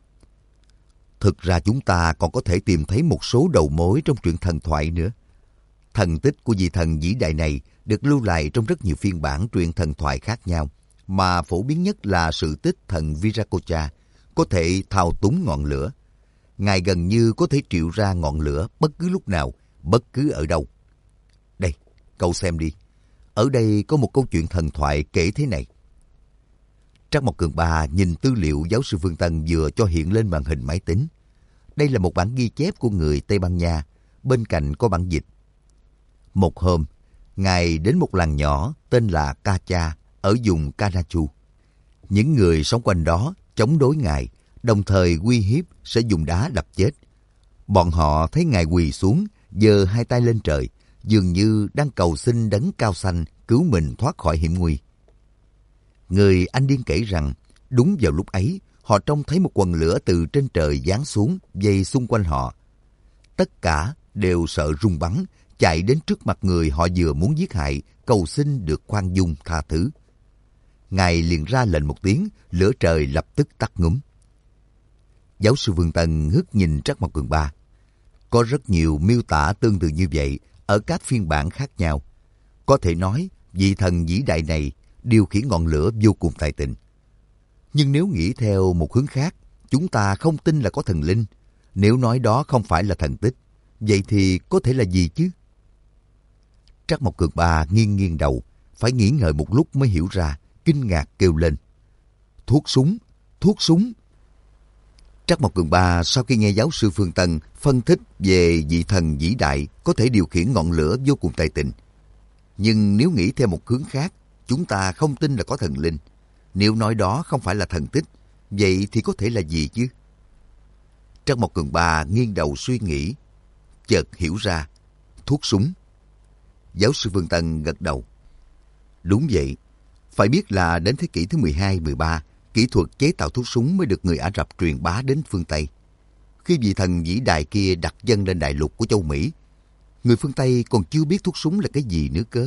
thực ra chúng ta còn có thể tìm thấy một số đầu mối trong truyện thần thoại nữa. Thần tích của vị thần vĩ đại này được lưu lại trong rất nhiều phiên bản truyện thần thoại khác nhau, mà phổ biến nhất là sự tích thần Viracocha, có thể thao túng ngọn lửa. Ngài gần như có thể triệu ra ngọn lửa bất cứ lúc nào, bất cứ ở đâu. Đây, cậu xem đi. Ở đây có một câu chuyện thần thoại kể thế này. Trắc Mộc Cường Ba nhìn tư liệu giáo sư Phương Tân vừa cho hiện lên màn hình máy tính. Đây là một bản ghi chép của người Tây Ban Nha, bên cạnh có bản dịch. Một hôm, Ngài đến một làng nhỏ tên là Cacha ở vùng Canachu. Những người sống quanh đó chống đối Ngài, đồng thời uy hiếp sẽ dùng đá đập chết. Bọn họ thấy Ngài quỳ xuống, giơ hai tay lên trời, dường như đang cầu xin đấng cao xanh cứu mình thoát khỏi hiểm nguy. Người Anh điên kể rằng, đúng vào lúc ấy, họ trông thấy một quần lửa từ trên trời giáng xuống, vây xung quanh họ. Tất cả đều sợ run bắn, chạy đến trước mặt người họ vừa muốn giết hại, cầu xin được khoan dung tha thứ. Ngài liền ra lệnh một tiếng, lửa trời lập tức tắt ngúm. Giáo sư Vương Tân ngước nhìn Trắc Mộc Cường Ba. Có rất nhiều miêu tả tương tự như vậy ở các phiên bản khác nhau. Có thể nói, vị thần vĩ đại này điều khiển ngọn lửa vô cùng tài tình. Nhưng nếu nghĩ theo một hướng khác, chúng ta không tin là có thần linh. Nếu nói đó không phải là thần tích, vậy thì có thể là gì chứ? Trắc Mộc Cường Ba nghiêng nghiêng đầu, phải nghĩ ngợi một lúc mới hiểu ra, kinh ngạc kêu lên: thuốc súng, thuốc súng! Trắc Mộc Cường Ba sau khi nghe giáo sư Phương Tân phân tích về vị thần vĩ đại có thể điều khiển ngọn lửa vô cùng tài tình. Nhưng nếu nghĩ theo một hướng khác, chúng ta không tin là có thần linh. Nếu nói đó không phải là thần tích, vậy thì có thể là gì chứ? Trắc Mộc Cường Ba nghiêng đầu suy nghĩ, chợt hiểu ra: thuốc súng. Giáo sư Phương Tân gật đầu. Đúng vậy, phải biết là đến thế kỷ thứ mười hai, mười ba, kỹ thuật chế tạo thuốc súng mới được người Ả Rập truyền bá đến phương Tây. Khi vị thần vĩ đại kia đặt chân lên đại lục của châu Mỹ, người phương Tây còn chưa biết thuốc súng là cái gì nữa cơ.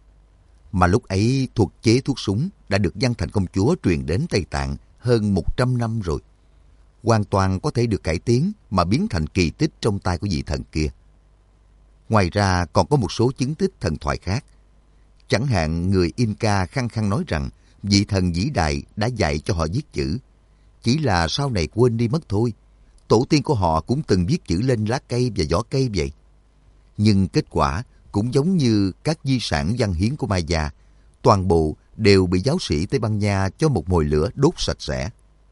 Mà lúc ấy thuật chế thuốc súng đã được Văn Thành công chúa truyền đến Tây Tạng hơn một trăm năm rồi. Hoàn toàn có thể được cải tiến mà biến thành kỳ tích trong tay của vị thần kia. Ngoài ra còn có một số chứng tích thần thoại khác. Chẳng hạn người Inca khăng khăng nói rằng vị thần vĩ đại đã dạy cho họ viết chữ. Chỉ là sau này quên đi mất thôi. Tổ tiên của họ cũng từng viết chữ lên lá cây và vỏ cây vậy. Nhưng kết quả cũng giống như các di sản văn hiến của Maya, toàn bộ đều bị giáo sĩ Tây Ban Nha cho một mồi lửa đốt sạch sẽ.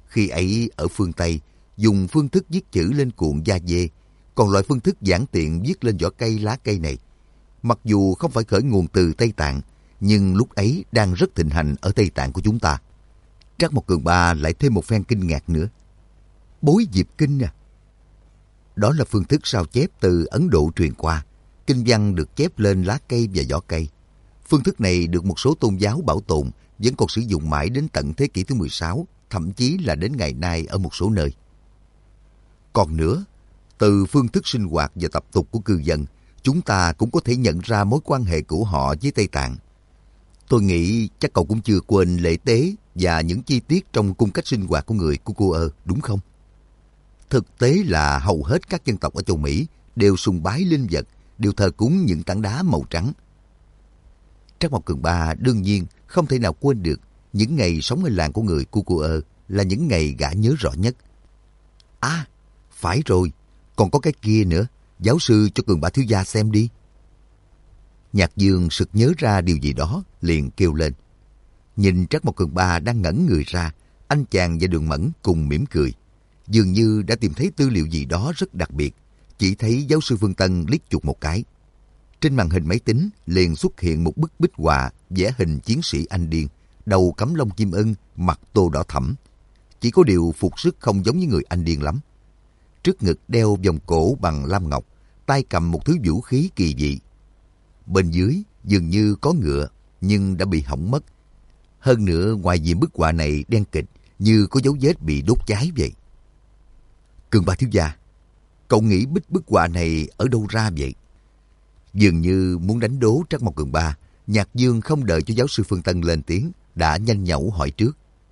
Khi ấy ở phương Tây, dùng phương thức viết chữ lên cuộn da dê, còn loại phương thức giản tiện viết lên vỏ cây lá cây này. Mặc dù không phải khởi nguồn từ Tây Tạng, nhưng lúc ấy đang rất thịnh hành ở Tây Tạng của chúng ta. Trác Mộc Cường Ba lại thêm một phen kinh ngạc nữa. Bối diệp kinh à? Đó là phương thức sao chép từ Ấn Độ truyền qua. Kinh văn được chép lên lá cây và vỏ cây. Phương thức này được một số tôn giáo bảo tồn, vẫn còn sử dụng mãi đến tận thế kỷ thứ mười sáu, thậm chí là đến ngày nay ở một số nơi. Còn nữa, từ phương thức sinh hoạt và tập tục của cư dân, chúng ta cũng có thể nhận ra mối quan hệ của họ với Tây Tạng. Tôi nghĩ chắc cậu cũng chưa quên lễ tế và những chi tiết trong cung cách sinh hoạt của người Kukuơ, đúng không? Thực tế là hầu hết các dân tộc ở châu Mỹ đều sùng bái linh vật, đều thờ cúng những tảng đá màu trắng. Trác Mộc Cường Ba đương nhiên không thể nào quên được những ngày sống ở làng của người Kukuơ là những ngày gã nhớ rõ nhất. À, phải rồi, còn có cái kia nữa, giáo sư cho Cường Ba thiếu gia xem đi. Nhạc Dương sực nhớ ra điều gì đó, liền kêu lên. Nhìn Trác Mộc Cường Ba đang ngẩn người ra, anh chàng và Đường Mẫn cùng mỉm cười. Dường như đã tìm thấy tư liệu gì đó rất đặc biệt, chỉ thấy giáo sư Phương Tân liếc chuột một cái. Trên màn hình máy tính liền xuất hiện một bức bích họa vẽ hình chiến sĩ Anh điên, đầu cắm lông chim ưng, mặt tô đỏ thẫm. Chỉ có điều phục sức không giống như người Anh điên lắm. Trước ngực đeo vòng cổ bằng lam ngọc, tay cầm một thứ vũ khí kỳ dị. Bên dưới dường như có ngựa, nhưng đã bị hỏng mất. Hơn nữa, ngoài diện bức họa này đen kịt, như có dấu vết bị đốt cháy vậy. Cường Ba thiếu gia, cậu nghĩ bích bức họa này ở đâu ra vậy? Dường như muốn đánh đố Trác Mộc Cường Ba, Nhạc Dương không đợi cho giáo sư Phương Tân lên tiếng, đã nhanh nhẩu hỏi trước.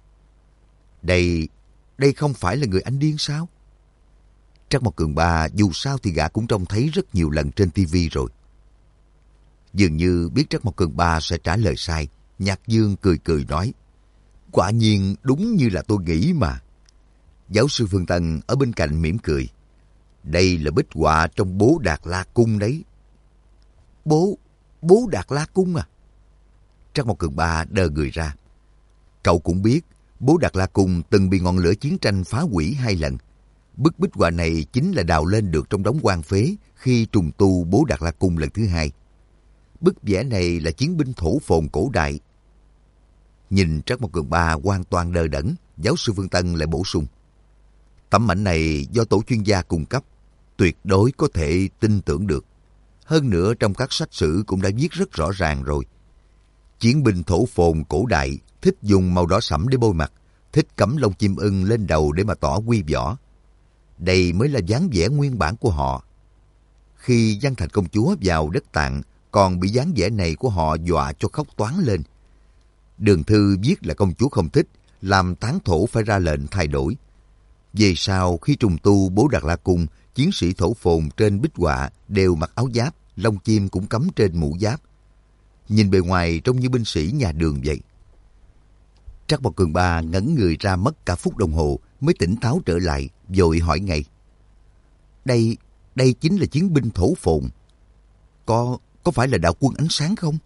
Đây, đây không phải là người Anh điên sao? Trác Mộc Cường Ba dù sao thì gã cũng trông thấy rất nhiều lần trên tivi rồi. Dường như biết Trác Mộc Cường Ba sẽ trả lời sai, Nhạc Dương cười cười nói. Quả nhiên đúng như là tôi nghĩ mà. Giáo sư Phương Tân ở bên cạnh mỉm cười. Đây là bích họa trong Bố Đạt La Cung đấy. Bố, Bố Đạt La Cung à? Trác Mộc Cường Ba đờ người ra. Cậu cũng biết, Bố Đạt La Cung từng bị ngọn lửa chiến tranh phá hủy hai lần. Bức bích họa này chính là đào lên được trong đống hoang phế khi trùng tu Bố Đạt La Cung lần thứ hai. Bức vẽ này là chiến binh thổ phồn cổ đại. Nhìn Trác Mộc Cường Ba hoàn toàn đờ đẫn, giáo sư Phương Tân lại bổ sung. Tấm ảnh này do tổ chuyên gia cung cấp, tuyệt đối có thể tin tưởng được. Hơn nữa trong các sách sử cũng đã viết rất rõ ràng rồi. Chiến binh thổ phồn cổ đại thích dùng màu đỏ sẫm để bôi mặt, thích cắm lông chim ưng lên đầu để mà tỏ quy võ. Đây mới là dáng vẻ nguyên bản của họ. Khi Giang Thành công chúa vào đất Tạng, còn bị dáng vẻ này của họ dọa cho khóc toáng lên. Đường thư viết là công chúa không thích, làm tán thổ phải ra lệnh thay đổi. Về sau, khi trùng tu Bố Đạt La Cung, chiến sĩ thổ phồn trên bích họa đều mặc áo giáp, lông chim cũng cắm trên mũ giáp. Nhìn bề ngoài trông như binh sĩ nhà Đường vậy. Trác Mộc Cường Ba ngẩn người ra mất cả phút đồng hồ mới tỉnh táo trở lại, vội hỏi ngay. Đây, đây chính là chiến binh thổ phồn. Có, có phải là đạo quân ánh sáng không?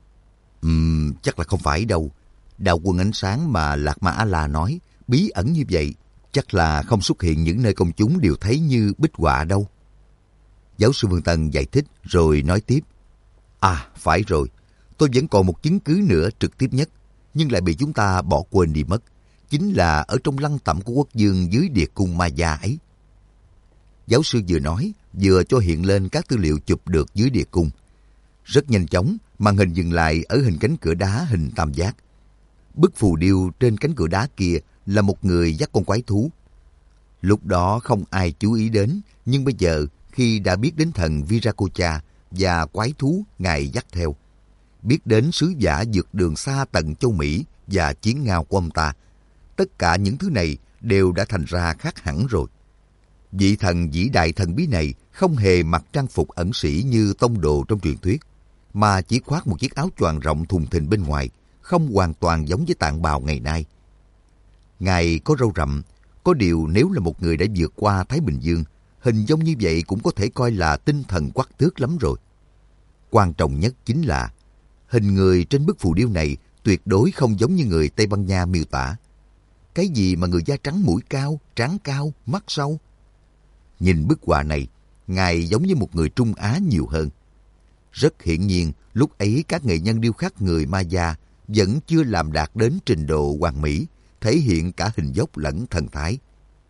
Ừm, chắc là không phải đâu. Đạo quân ánh sáng mà Lạc Ma A-la nói, bí ẩn như vậy, chắc là không xuất hiện những nơi công chúng đều thấy như bích họa đâu. Giáo sư Phương Tân giải thích rồi nói tiếp. À, phải rồi, tôi vẫn còn một chứng cứ nữa trực tiếp nhất, nhưng lại bị chúng ta bỏ quên đi mất. Chính là ở trong lăng tẩm của quốc vương dưới địa cung Ma Gia ấy. Giáo sư vừa nói, vừa cho hiện lên các tư liệu chụp được dưới địa cung. Rất nhanh chóng, màn hình dừng lại ở hình cánh cửa đá hình tam giác. Bức phù điêu trên cánh cửa đá kia là một người dắt con quái thú. Lúc đó không ai chú ý đến, nhưng bây giờ khi đã biết đến thần Viracocha và quái thú ngài dắt theo, biết đến sứ giả vượt đường xa tận châu Mỹ và chiến ngao của ông ta, tất cả những thứ này đều đã thành ra khác hẳn rồi. Vị thần vĩ đại thần bí này không hề mặc trang phục ẩn sĩ như tông đồ trong truyền thuyết, mà chỉ khoác một chiếc áo choàng rộng thùng thình bên ngoài, không hoàn toàn giống với tạng bào ngày nay. Ngài có râu rậm, có điều nếu là một người đã vượt qua Thái Bình Dương, hình giống như vậy cũng có thể coi là tinh thần quắc thước lắm rồi. Quan trọng nhất chính là hình người trên bức phù điêu này tuyệt đối không giống như người Tây Ban Nha miêu tả. cái gì mà người da trắng mũi cao, trán cao, mắt sâu? Nhìn bức họa này, Ngài giống như một người Trung Á nhiều hơn. Rất hiển nhiên, lúc ấy các nghệ nhân điêu khắc người Maya vẫn chưa làm đạt đến trình độ hoàn mỹ, thể hiện cả hình dốc lẫn thần thái.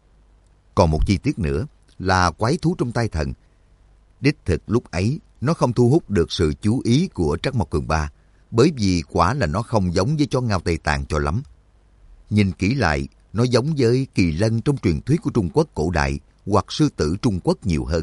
Còn một chi tiết nữa là quái thú trong tay thần. Đích thực lúc ấy, nó không thu hút được sự chú ý của Trắc Mộc Cường Ba, bởi vì quả là nó không giống với chó ngao Tây Tạng cho lắm. Nhìn kỹ lại, nó giống với kỳ lân trong truyền thuyết của Trung Quốc cổ đại hoặc sư tử Trung Quốc nhiều hơn.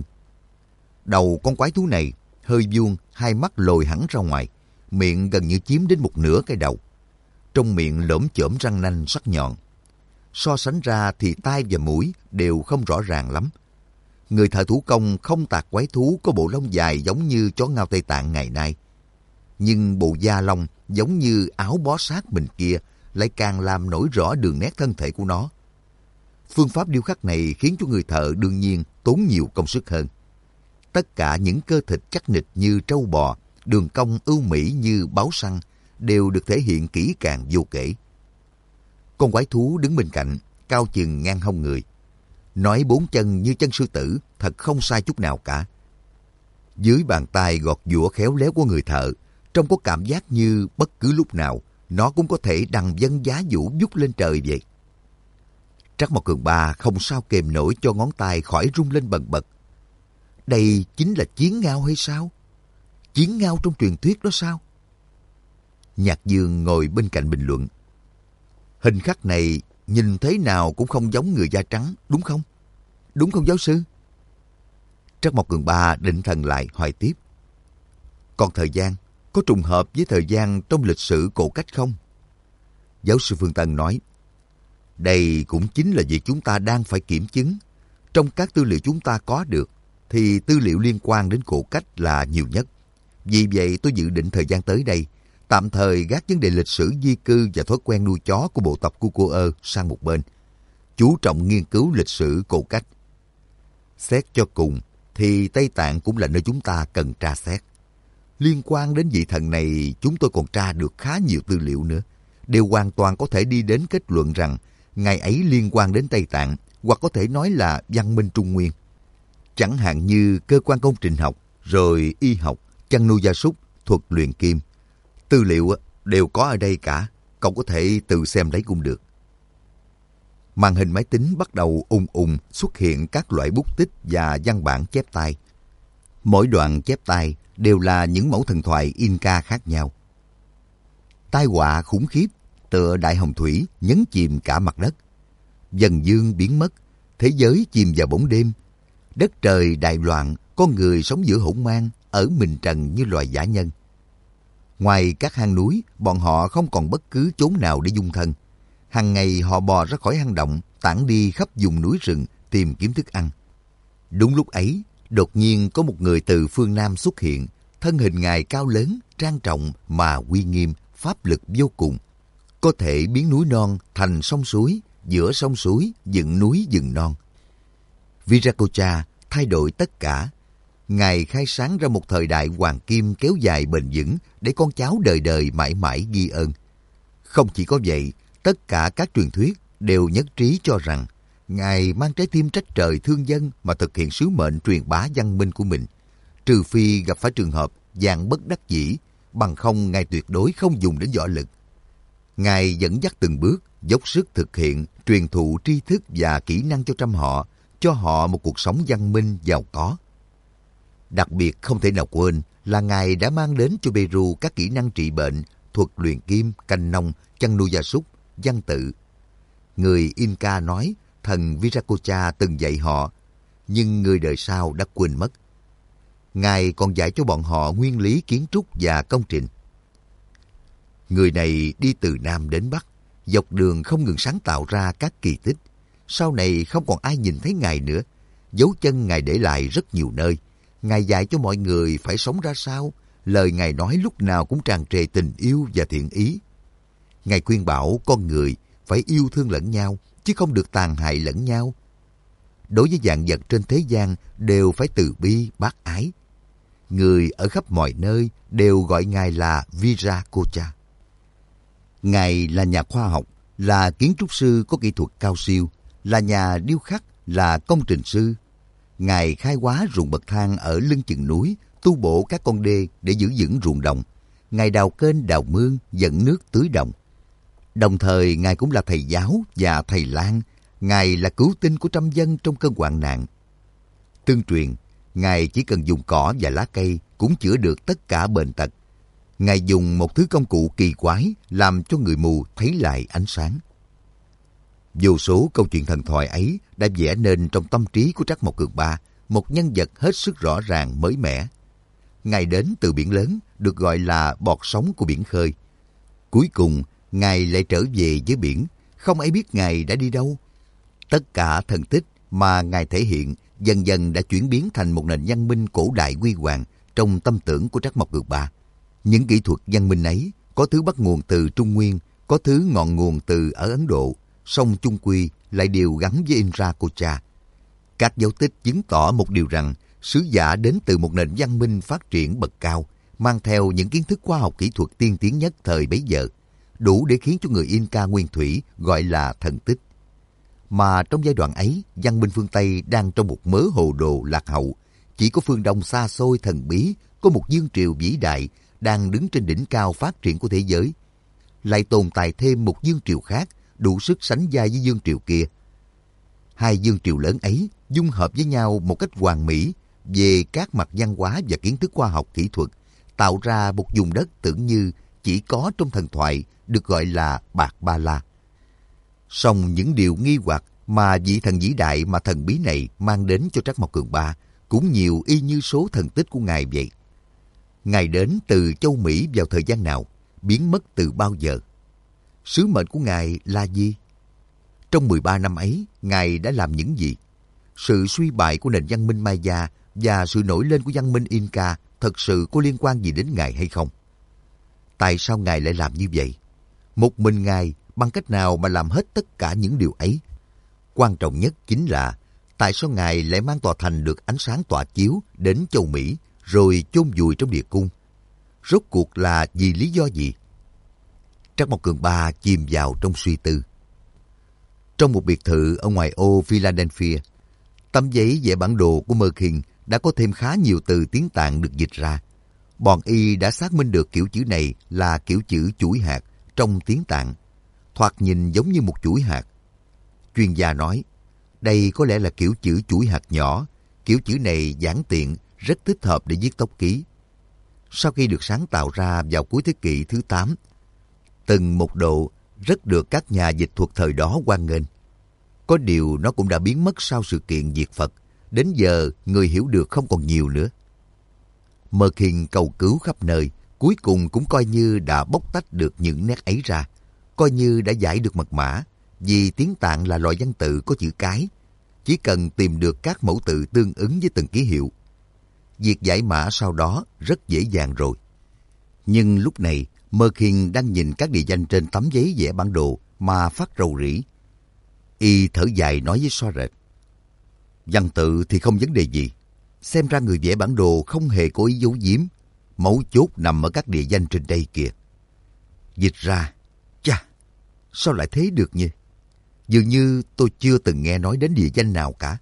Đầu con quái thú này hơi vuông, hai mắt lồi hẳn ra ngoài, miệng gần như chiếm đến một nửa cái đầu. Trong miệng lởm chởm răng nanh sắc nhọn. So sánh ra thì tai và mũi đều không rõ ràng lắm. Người thợ thủ công không tạc quái thú có bộ lông dài giống như chó ngao Tây Tạng ngày nay. Nhưng bộ da lông giống như áo bó sát mình kia lại càng làm nổi rõ đường nét thân thể của nó. Phương pháp điêu khắc này khiến cho người thợ đương nhiên tốn nhiều công sức hơn. Tất cả những cơ thịt chắc nịch như trâu bò, đường cong ưu mỹ như báo săn đều được thể hiện kỹ càng vô kể. Con quái thú đứng bên cạnh, cao chừng ngang hông người. Nói bốn chân như chân sư tử, thật không sai chút nào cả. Dưới bàn tay gọt giũa khéo léo của người thợ, trông có cảm giác như bất cứ lúc nào nó cũng có thể đằng vân giá vũ vút lên trời vậy. Trắc Mộc Cường Ba không sao kềm nổi cho ngón tay khỏi rung lên bần bật. Đây chính là chiến ngao hay sao? Chiến ngao trong truyền thuyết đó sao? Nhạc Dương ngồi bên cạnh bình luận. Hình khắc này nhìn thế nào cũng không giống người da trắng, đúng không? Đúng không giáo sư? Trắc Mộc Cường Ba định thần lại hỏi tiếp. Còn thời gian, có trùng hợp với thời gian trong lịch sử cổ cách không? Giáo sư Phương Tân nói. Đây cũng chính là việc chúng ta đang phải kiểm chứng. Trong các tư liệu chúng ta có được, thì tư liệu liên quan đến cổ cách là nhiều nhất. Vì vậy tôi dự định thời gian tới đây, tạm thời gác vấn đề lịch sử di cư và thói quen nuôi chó của bộ tộc Kuko-ơ sang một bên, chú trọng nghiên cứu lịch sử cổ cách. Xét cho cùng, thì Tây Tạng cũng là nơi chúng ta cần tra xét. Liên quan đến vị thần này, chúng tôi còn tra được khá nhiều tư liệu nữa, đều hoàn toàn có thể đi đến kết luận rằng ngài ấy liên quan đến Tây Tạng, hoặc có thể nói là văn minh Trung Nguyên. Chẳng hạn như cơ quan công trình học, rồi y học, chăn nuôi gia súc, thuật luyện kim. Tư liệu đều có ở đây cả, cậu có thể tự xem lấy cũng được. Màn hình máy tính bắt đầu ùng ùng xuất hiện các loại bút tích và văn bản chép tay. Mỗi đoạn chép tay đều là những mẫu thần thoại Inca khác nhau. Tai họa khủng khiếp, tựa đại hồng thủy nhấn chìm cả mặt đất. Dần dương biến mất, thế giới chìm vào bóng đêm. Đất trời đại loạn, con người sống giữa hỗn mang, ở mình trần như loài dã nhân. Ngoài các hang núi, bọn họ không còn bất cứ chốn nào để dung thân. Hàng ngày họ bò ra khỏi hang động, tản đi khắp vùng núi rừng tìm kiếm thức ăn. Đúng lúc ấy, đột nhiên có một người từ phương Nam xuất hiện, thân hình ngài cao lớn, trang trọng mà uy nghiêm, pháp lực vô cùng. Có thể biến núi non thành sông suối, giữa sông suối dựng núi dựng non. Viracocha thay đổi tất cả. Ngài khai sáng ra một thời đại hoàng kim kéo dài bền vững để con cháu đời đời mãi mãi ghi ơn. Không chỉ có vậy, tất cả các truyền thuyết đều nhất trí cho rằng Ngài mang trái tim trách trời thương dân mà thực hiện sứ mệnh truyền bá văn minh của mình. Trừ phi gặp phải trường hợp vạn bất đắc dĩ, bằng không Ngài tuyệt đối không dùng đến võ lực. Ngài dẫn dắt từng bước, dốc sức thực hiện, truyền thụ tri thức và kỹ năng cho trăm họ, cho họ một cuộc sống văn minh giàu có. Đặc biệt không thể nào quên là Ngài đã mang đến cho Peru các kỹ năng trị bệnh, thuật luyện kim, canh nông, chăn nuôi gia súc, văn tự. Người Inca nói thần Viracocha từng dạy họ, nhưng người đời sau đã quên mất. Ngài còn dạy cho bọn họ nguyên lý kiến trúc và công trình. Người này đi từ Nam đến Bắc, dọc đường không ngừng sáng tạo ra các kỳ tích. Sau này không còn ai nhìn thấy Ngài nữa. Dấu chân Ngài để lại rất nhiều nơi. Ngài dạy cho mọi người phải sống ra sao. Lời Ngài nói lúc nào cũng tràn trề tình yêu và thiện ý. Ngài khuyên bảo con người phải yêu thương lẫn nhau, chứ không được tàn hại lẫn nhau. Đối với vạn vật trên thế gian đều phải từ bi, bác ái. Người ở khắp mọi nơi đều gọi Ngài là Viracocha. Ngài là nhà khoa học, là kiến trúc sư có kỹ thuật cao siêu, là nhà điêu khắc, là công trình sư. Ngài khai hóa ruộng bậc thang ở lưng chừng núi, tu bổ các con đê để giữ vững ruộng đồng. Ngài đào kênh đào mương, dẫn nước tưới đồng. Đồng thời, Ngài cũng là thầy giáo và thầy lang. Ngài là cứu tinh của trăm dân trong cơn hoạn nạn. Tương truyền, Ngài chỉ cần dùng cỏ và lá cây cũng chữa được tất cả bệnh tật. Ngài dùng một thứ công cụ kỳ quái làm cho người mù thấy lại ánh sáng. Vô số câu chuyện thần thoại ấy đã vẽ nên trong tâm trí của Trắc Mộc Cường Ba một nhân vật hết sức rõ ràng mới mẻ. Ngài đến từ biển lớn, được gọi là bọt sóng của biển khơi. Cuối cùng, Ngài lại trở về với biển, không ai biết Ngài đã đi đâu. Tất cả thần tích mà Ngài thể hiện dần dần đã chuyển biến thành một nền văn minh cổ đại huy hoàng trong tâm tưởng của Trắc Mộc Cường Ba. Những kỹ thuật văn minh ấy có thứ bắt nguồn từ Trung Nguyên, có thứ ngọn nguồn từ ở Ấn Độ, song chung quy lại đều gắn với Indrakocha. Các dấu tích chứng tỏ một điều rằng sứ giả đến từ một nền văn minh phát triển bậc cao, mang theo những kiến thức khoa học kỹ thuật tiên tiến nhất thời bấy giờ, đủ để khiến cho người Inca nguyên thủy gọi là thần tích. Mà trong giai đoạn ấy, văn minh phương Tây đang trong một mớ hồ đồ lạc hậu. Chỉ có phương Đông xa xôi thần bí, có một vương triều vĩ đại đang đứng trên đỉnh cao phát triển của thế giới. Lại tồn tại thêm một vương triều khác đủ sức sánh vai với vương triều kia. Hai vương triều lớn ấy dung hợp với nhau một cách hoàn mỹ về các mặt văn hóa và kiến thức khoa học kỹ thuật, tạo ra một vùng đất tưởng như chỉ có trong thần thoại, được gọi là Bạc Ba La. Song những điều nghi hoặc mà vị thần vĩ đại mà thần bí này mang đến cho Trắc Mộc Cường Ba cũng nhiều y như số thần tích của Ngài vậy. Ngài đến từ châu Mỹ vào thời gian nào, biến mất từ bao giờ? Sứ mệnh của Ngài là gì? Trong mười ba năm ấy, Ngài đã làm những gì? Sự suy bại của nền văn minh Maya và sự nổi lên của văn minh Inca thật sự có liên quan gì đến Ngài hay không? Tại sao Ngài lại làm như vậy? Một mình Ngài bằng cách nào mà làm hết tất cả những điều ấy? Quan trọng nhất chính là tại sao Ngài lại mang tòa thành được ánh sáng tỏa chiếu đến châu Mỹ rồi chôn vùi trong địa cung? Rốt cuộc là vì lý do gì? Trắc Mộc Cường Ba chìm vào trong suy tư. Trong một biệt thự ở ngoài ô Philadelphia, tấm giấy vẽ bản đồ của Merkin đã có thêm khá nhiều từ tiếng Tạng được dịch ra. Bọn y đã xác minh được kiểu chữ này là kiểu chữ chuỗi hạt trong tiếng Tạng, thoạt nhìn giống như một chuỗi hạt. Chuyên gia nói, đây có lẽ là kiểu chữ chuỗi hạt nhỏ, kiểu chữ này giản tiện, rất thích hợp để viết tốc ký. Sau khi được sáng tạo ra vào cuối thế kỷ thứ tám, từng một độ rất được các nhà dịch thuật thời đó hoan nghênh. Có điều nó cũng đã biến mất sau sự kiện diệt Phật, đến giờ người hiểu được không còn nhiều nữa. Merkin cầu cứu khắp nơi, cuối cùng cũng coi như đã bóc tách được những nét ấy ra, coi như đã giải được mật mã, vì tiếng Tạng là loại văn tự có chữ cái, chỉ cần tìm được các mẫu tự tương ứng với từng ký hiệu. Việc giải mã sau đó rất dễ dàng rồi. Nhưng lúc này, Merkin đang nhìn các địa danh trên tấm giấy vẽ bản đồ mà phát rầu rĩ. Y thở dài nói với Soaret, văn tự thì không vấn đề gì. Xem ra người vẽ bản đồ không hề có ý giấu giếm. Mấu chốt nằm ở các địa danh trên đây kìa. Dịch ra, chà, sao lại thế được nhỉ? Dường như tôi chưa từng nghe nói đến địa danh nào cả.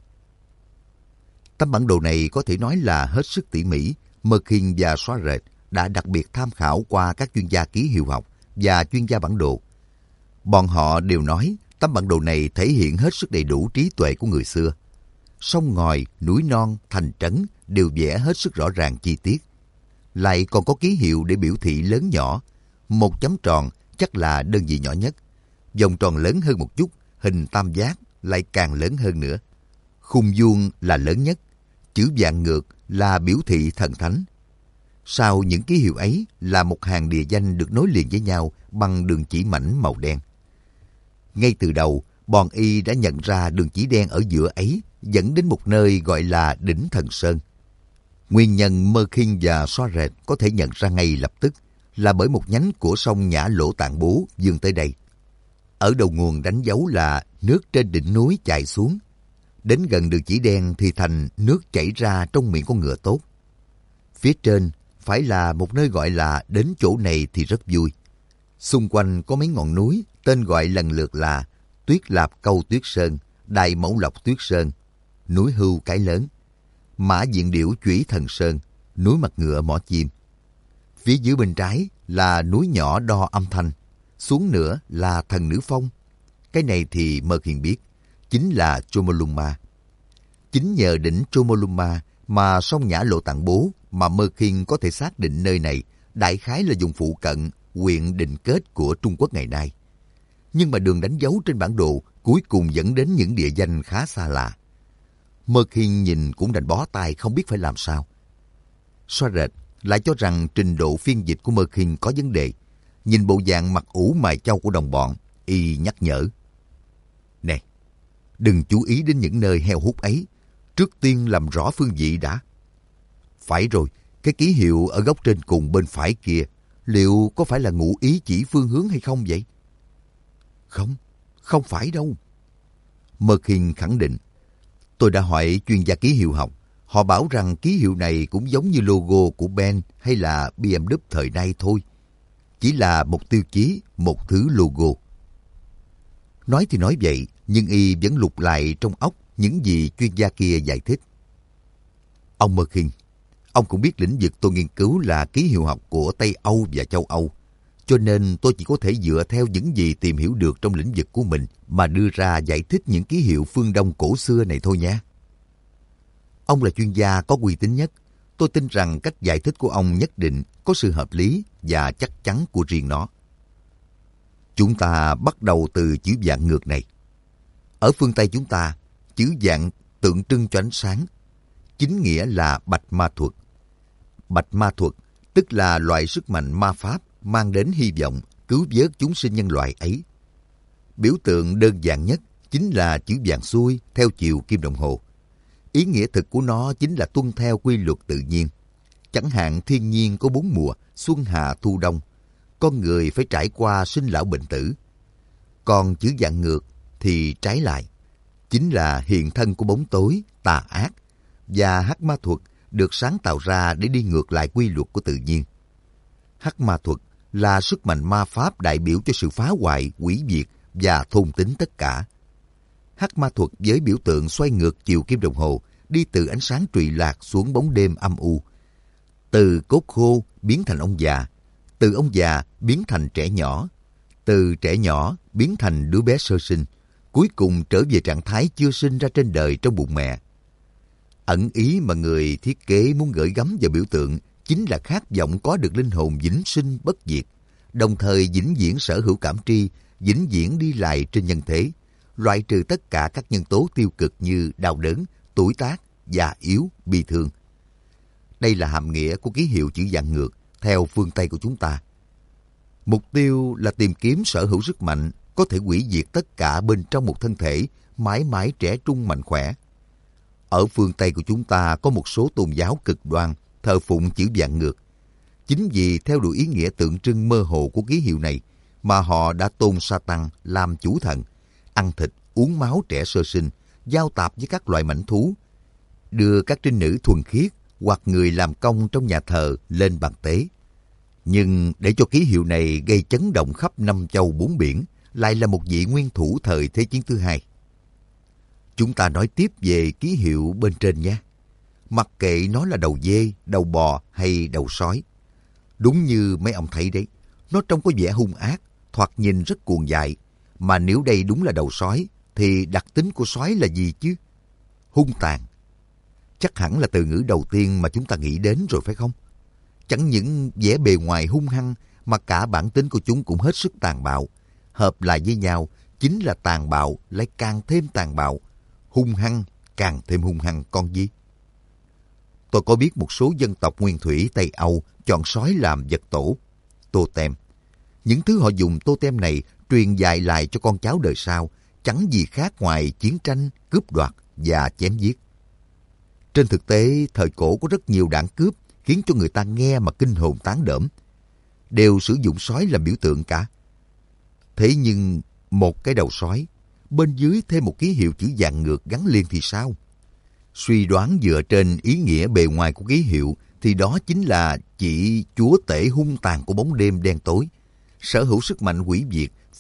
Tấm bản đồ này có thể nói là hết sức tỉ mỉ. Merkin và Soaret đã đặc biệt tham khảo qua các chuyên gia ký hiệu học và chuyên gia bản đồ. Bọn họ đều nói tấm bản đồ này thể hiện hết sức đầy đủ trí tuệ của người xưa. Sông ngòi, núi non, thành trấn đều vẽ hết sức rõ ràng chi tiết. Lại còn có ký hiệu để biểu thị lớn nhỏ. Một chấm tròn chắc là đơn vị nhỏ nhất. Vòng tròn lớn hơn một chút, hình tam giác lại càng lớn hơn nữa. Khung vuông là lớn nhất. Chữ vạn ngược là biểu thị thần thánh. Sau những ký hiệu ấy là một hàng địa danh được nối liền với nhau bằng đường chỉ mảnh màu đen. Ngay từ đầu, bọn y đã nhận ra đường chỉ đen ở giữa ấy dẫn đến một nơi gọi là Đỉnh Thần Sơn. Nguyên nhân Merkin và Soaret có thể nhận ra ngay lập tức là bởi một nhánh của sông Nhã Lỗ Tạng Bố vươn tới đây. Ở đầu nguồn đánh dấu là nước trên đỉnh núi chảy xuống. Đến gần đường chỉ đen thì thành nước chảy ra trong miệng con ngựa tốt. Phía trên phải là một nơi gọi là đến chỗ này thì rất vui. Xung quanh có mấy ngọn núi tên gọi lần lượt là Tuyết Lạp Câu Tuyết Sơn, Đại Mẫu Lộc Tuyết Sơn, núi Hưu Cái Lớn, Mã Diện Điểu Chủy Thần Sơn, núi Mặt Ngựa Mỏ Chim. Phía dưới bên trái là núi nhỏ Đo Âm Thanh, xuống nữa là Thần Nữ Phong. Cái này thì Mơ Khiên biết, chính là Chomolungma. Chính nhờ đỉnh Chomolungma mà sông Nhã Lộ Tạng Bố mà Mơ Khiên có thể xác định nơi này đại khái là vùng phụ cận huyện Định Kết của Trung Quốc ngày nay. Nhưng mà đường đánh dấu trên bản đồ cuối cùng dẫn đến những địa danh khá xa lạ. Mơ Khiên nhìn cũng đành bó tay không biết phải làm sao. Xoa rệt lại cho rằng trình độ phiên dịch của Mơ Khiên có vấn đề. Nhìn bộ dạng mặt ủ mày chau của đồng bọn, y nhắc nhở. Nè, đừng chú ý đến những nơi heo hút ấy. Trước tiên làm rõ phương vị đã. Phải rồi, cái ký hiệu ở góc trên cùng bên phải kia, liệu có phải là ngụ ý chỉ phương hướng hay không vậy? Không, không phải đâu. Mơ Khiên khẳng định. Tôi đã hỏi chuyên gia ký hiệu học. Họ bảo rằng ký hiệu này cũng giống như logo của Ben hay là bê em vê thời nay thôi. Chỉ là một tiêu chí, một thứ logo. Nói thì nói vậy, nhưng y vẫn lục lại trong óc những gì chuyên gia kia giải thích. Ông Mơ Khiên, ông cũng biết lĩnh vực tôi nghiên cứu là ký hiệu học của Tây Âu và châu Âu. Cho nên tôi chỉ có thể dựa theo những gì tìm hiểu được trong lĩnh vực của mình mà đưa ra giải thích những ký hiệu phương Đông cổ xưa này thôi nhé. Ông là chuyên gia có uy tín nhất. Tôi tin rằng cách giải thích của ông nhất định có sự hợp lý và chắc chắn của riêng nó. Chúng ta bắt đầu từ chữ vạn ngược này. Ở phương Tây chúng ta, chữ vạn tượng trưng cho ánh sáng, chính nghĩa là bạch ma thuật. Bạch ma thuật tức là loại sức mạnh ma pháp mang đến hy vọng cứu vớt chúng sinh nhân loại ấy. Biểu tượng đơn giản nhất chính là chữ vàng xuôi theo chiều kim đồng hồ. Ý nghĩa thực của nó chính là tuân theo quy luật tự nhiên. Chẳng hạn thiên nhiên có bốn mùa, xuân hạ thu đông. Con người phải trải qua sinh lão bệnh tử. Còn chữ vạn ngược thì trái lại. Chính là hiện thân của bóng tối, tà ác. Và hắc ma thuật được sáng tạo ra để đi ngược lại quy luật của tự nhiên. Hắc ma thuật là sức mạnh ma pháp đại biểu cho sự phá hoại, hủy diệt và thôn tính tất cả. Hắc ma thuật với biểu tượng xoay ngược chiều kim đồng hồ, đi từ ánh sáng trụy lạc xuống bóng đêm âm u. Từ cốt khô biến thành ông già, từ ông già biến thành trẻ nhỏ, từ trẻ nhỏ biến thành đứa bé sơ sinh, cuối cùng trở về trạng thái chưa sinh ra trên đời trong bụng mẹ. Ẩn ý mà người thiết kế muốn gửi gắm vào biểu tượng chính là khát vọng có được linh hồn vĩnh sinh bất diệt, đồng thời vĩnh viễn sở hữu cảm tri, vĩnh viễn đi lại trên nhân thế, loại trừ tất cả các nhân tố tiêu cực như đau đớn, tuổi tác, già yếu, bi thương. Đây là hàm nghĩa của ký hiệu chữ vạn ngược theo phương Tây của chúng ta. Mục tiêu là tìm kiếm sở hữu sức mạnh có thể hủy diệt tất cả bên trong một thân thể mãi mãi trẻ trung mạnh khỏe. Ở phương Tây của chúng ta có một số tôn giáo cực đoan thờ phụng chữ vạn ngược. Chính vì theo đuổi ý nghĩa tượng trưng mơ hồ của ký hiệu này mà họ đã tôn Sa-tăng làm chủ thần, ăn thịt, uống máu trẻ sơ sinh, giao tạp với các loại mãnh thú, đưa các trinh nữ thuần khiết hoặc người làm công trong nhà thờ lên bàn tế. Nhưng để cho ký hiệu này gây chấn động khắp năm châu bốn biển, lại là một vị nguyên thủ thời Thế chiến thứ hai. Chúng ta nói tiếp về ký hiệu bên trên nhé. Mặc kệ nó là đầu dê, đầu bò hay đầu sói. Đúng như mấy ông thấy đấy, nó trông có vẻ hung ác, thoạt nhìn rất cuồng dại. Mà nếu đây đúng là đầu sói, thì đặc tính của sói là gì chứ? Hung tàn. Chắc hẳn là từ ngữ đầu tiên mà chúng ta nghĩ đến rồi phải không? Chẳng những vẻ bề ngoài hung hăng, mà cả bản tính của chúng cũng hết sức tàn bạo. Hợp lại với nhau, chính là tàn bạo lại càng thêm tàn bạo. Hung hăng càng thêm hung hăng con gì? Tôi có biết một số dân tộc nguyên thủy Tây Âu chọn sói làm vật tổ, totem. Những thứ họ dùng totem này truyền dạy lại cho con cháu đời sau, chẳng gì khác ngoài chiến tranh, cướp đoạt và chém giết. Trên thực tế, thời cổ có rất nhiều đảng cướp khiến cho người ta nghe mà kinh hồn tán đỡm. Đều sử dụng sói làm biểu tượng cả. Thế nhưng một cái đầu sói, bên dưới thêm một ký hiệu chữ vạn ngược gắn liền thì sao? Suy đoán dựa trên ý nghĩa bề ngoài của ký hiệu thì đó chính là chỉ chúa tể hung tàn của bóng đêm đen tối, sở hữu sức mạnh hủy diệt,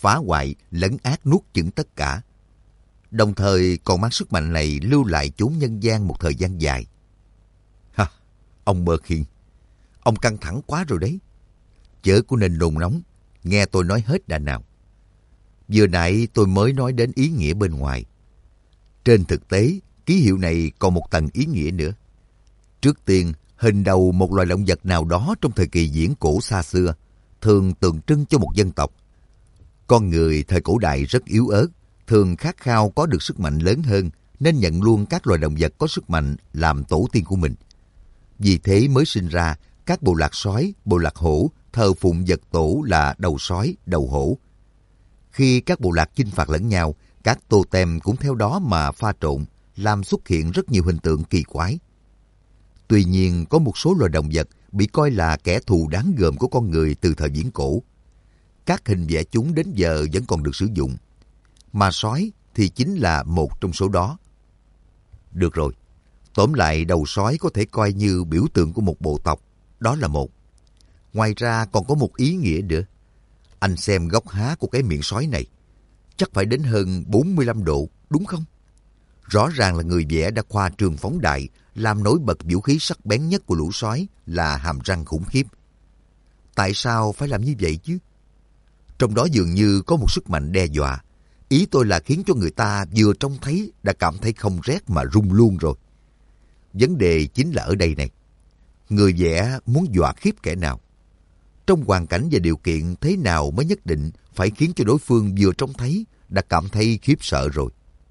phá hoại, lấn át nuốt chửng tất cả. Đồng thời còn mang sức mạnh này lưu lại chốn nhân gian một thời gian dài. Ha, ông Mơ Khiên, ông căng thẳng quá rồi đấy. Chớ có nên nôn nóng, nghe tôi nói hết đã nào. Vừa nãy tôi mới nói đến ý nghĩa bên ngoài. Trên thực tế, ký hiệu này còn một tầng ý nghĩa nữa. Trước tiên, hình đầu một loài động vật nào đó trong thời kỳ viễn cổ xa xưa, thường tượng trưng cho một dân tộc. Con người thời cổ đại rất yếu ớt, thường khát khao có được sức mạnh lớn hơn, nên nhận luôn các loài động vật có sức mạnh làm tổ tiên của mình. Vì thế mới sinh ra các bộ lạc sói, bộ lạc hổ, thờ phụng vật tổ là đầu sói, đầu hổ. Khi các bộ lạc chinh phạt lẫn nhau, các totem cũng theo đó mà pha trộn, làm xuất hiện rất nhiều hình tượng kỳ quái. Tuy nhiên, có một số loài động vật bị coi là kẻ thù đáng gờm của con người từ thời viễn cổ. Các hình vẽ chúng đến giờ vẫn còn được sử dụng, mà sói thì chính là một trong số đó. Được rồi, tóm lại đầu sói có thể coi như biểu tượng của một bộ tộc, đó là một. Ngoài ra còn có một ý nghĩa nữa. Anh xem góc há của cái miệng sói này, chắc phải đến hơn bốn mươi lăm độ, đúng không? Rõ ràng là người vẽ đã khoa trương phóng đại, làm nổi bật vũ khí sắc bén nhất của lũ sói là hàm răng khủng khiếp. Tại sao phải làm như vậy chứ? Trong đó dường như có một sức mạnh đe dọa. Ý tôi là khiến cho người ta vừa trông thấy đã cảm thấy không rét mà run luôn rồi. Vấn đề chính là ở đây này. Người vẽ muốn dọa khiếp kẻ nào? Trong hoàn cảnh và điều kiện thế nào mới nhất định phải khiến cho đối phương vừa trông thấy đã cảm thấy khiếp sợ rồi?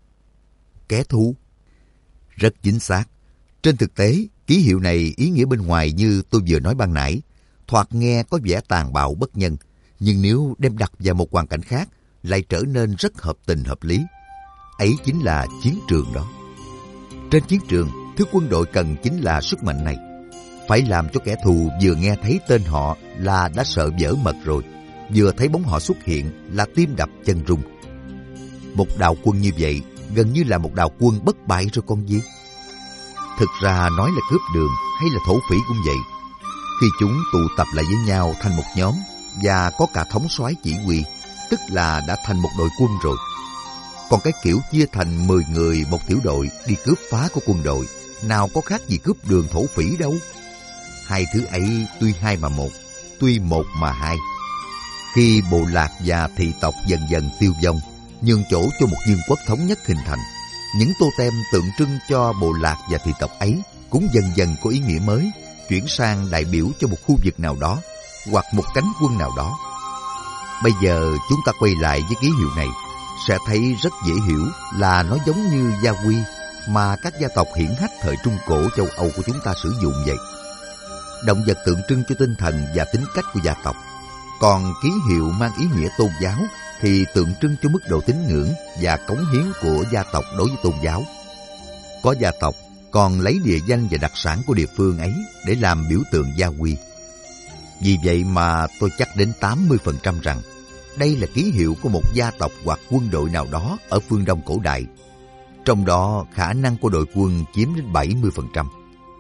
Kẻ thù? Rất chính xác. Trên thực tế, ký hiệu này ý nghĩa bên ngoài như tôi vừa nói ban nãy, thoạt nghe có vẻ tàn bạo bất nhân, nhưng nếu đem đặt vào một hoàn cảnh khác, lại trở nên rất hợp tình hợp lý. Ấy chính là chiến trường đó. Trên chiến trường, thứ quân đội cần chính là sức mạnh này. Phải làm cho kẻ thù vừa nghe thấy tên họ là đã sợ vỡ mật rồi, vừa thấy bóng họ xuất hiện là tim đập chân rung. Một đạo quân như vậy gần như là một đạo quân bất bại rồi con gì. Thực ra nói là cướp đường hay là thổ phỉ cũng vậy. Khi chúng tụ tập lại với nhau thành một nhóm và có cả thống soái chỉ huy, tức là đã thành một đội quân rồi. Còn cái kiểu chia thành mười người một tiểu đội đi cướp phá của quân đội, nào có khác gì cướp đường thổ phỉ đâu. Hai thứ ấy tuy hai mà một, tuy một mà hai. Khi bộ lạc và thị tộc dần dần tiêu vong, nhường chỗ cho một vương quốc thống nhất hình thành, những totem tượng trưng cho bộ lạc và thị tộc ấy cũng dần dần có ý nghĩa mới, chuyển sang đại biểu cho một khu vực nào đó hoặc một cánh quân nào đó. Bây giờ chúng ta quay lại với ký hiệu này, sẽ thấy rất dễ hiểu là nó giống như gia quy mà các gia tộc hiển hách thời Trung Cổ châu Âu của chúng ta sử dụng vậy. Động vật tượng trưng cho tinh thần và tính cách của gia tộc, còn ký hiệu mang ý nghĩa tôn giáo thì tượng trưng cho mức độ tín ngưỡng và cống hiến của gia tộc đối với tôn giáo. Có gia tộc còn lấy địa danh và đặc sản của địa phương ấy để làm biểu tượng gia quy. Vì vậy mà tôi chắc đến tám mươi phần trăm rằng đây là ký hiệu của một gia tộc hoặc quân đội nào đó ở phương Đông cổ đại. Trong đó khả năng của đội quân chiếm đến bảy mươi phần trăm.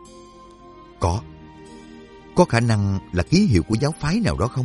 Có. Có khả năng là ký hiệu của giáo phái nào đó không?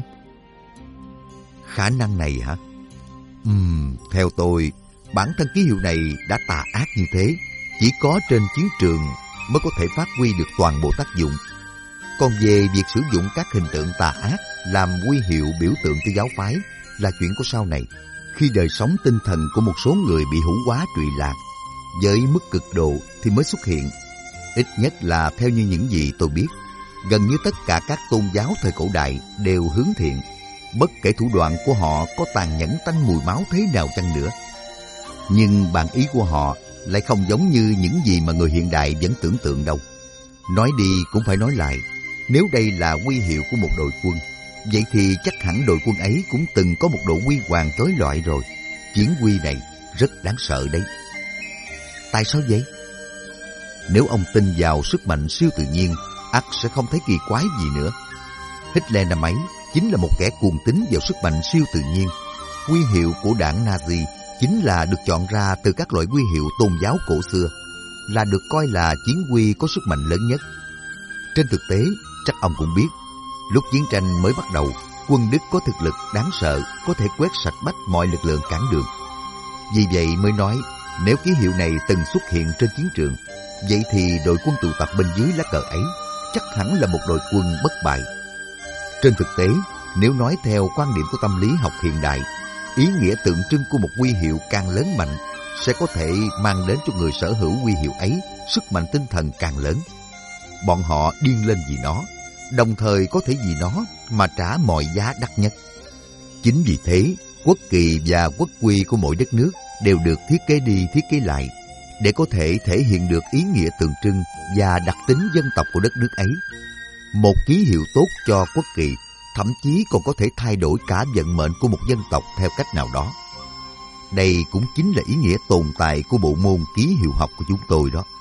Khả năng này hả? Ừm, theo tôi, bản thân ký hiệu này đã tà ác như thế, chỉ có trên chiến trường mới có thể phát huy được toàn bộ tác dụng. Còn về việc sử dụng các hình tượng tà ác làm huy hiệu biểu tượng cho giáo phái là chuyện của sau này, khi đời sống tinh thần của một số người bị hủ hóa trụy lạc, với mức cực độ thì mới xuất hiện. Ít nhất là theo như những gì tôi biết, gần như tất cả các tôn giáo thời cổ đại đều hướng thiện, bất kể thủ đoạn của họ có tàn nhẫn tanh mùi máu thế nào chăng nữa. Nhưng bản ý của họ lại không giống như những gì mà người hiện đại vẫn tưởng tượng đâu. Nói đi cũng phải nói lại, nếu đây là huy hiệu của một đội quân, vậy thì chắc hẳn đội quân ấy cũng từng có một độ huy hoàng chói lọi rồi. Chiến huy này rất đáng sợ đấy. Tại sao vậy? Nếu ông tin vào sức mạnh siêu tự nhiên, ắt sẽ không thấy kỳ quái gì nữa. Hitler năm ấy chính là một kẻ cuồng tín vào sức mạnh siêu tự nhiên. Huy hiệu của đảng Nazi chính là được chọn ra từ các loại huy hiệu tôn giáo cổ xưa, là được coi là chiến huy có sức mạnh lớn nhất. Trên thực tế, chắc ông cũng biết, lúc chiến tranh mới bắt đầu, quân Đức có thực lực đáng sợ, có thể quét sạch bách mọi lực lượng cản đường. Vì vậy mới nói, nếu ký hiệu này từng xuất hiện trên chiến trường, vậy thì đội quân tụ tập bên dưới lá cờ ấy chắc hẳn là một đội quân bất bại. Trên thực tế, nếu nói theo quan điểm của tâm lý học hiện đại, ý nghĩa tượng trưng của một huy hiệu càng lớn mạnh sẽ có thể mang đến cho người sở hữu huy hiệu ấy sức mạnh tinh thần càng lớn. Bọn họ điên lên vì nó, đồng thời có thể vì nó mà trả mọi giá đắt nhất. Chính vì thế, quốc kỳ và quốc quy của mỗi đất nước đều được thiết kế đi thiết kế lại để có thể thể hiện được ý nghĩa tượng trưng và đặc tính dân tộc của đất nước ấy. Một ký hiệu tốt cho quốc kỳ thậm chí còn có thể thay đổi cả vận mệnh của một dân tộc theo cách nào đó. Đây cũng chính là ý nghĩa tồn tại của bộ môn ký hiệu học của chúng tôi đó.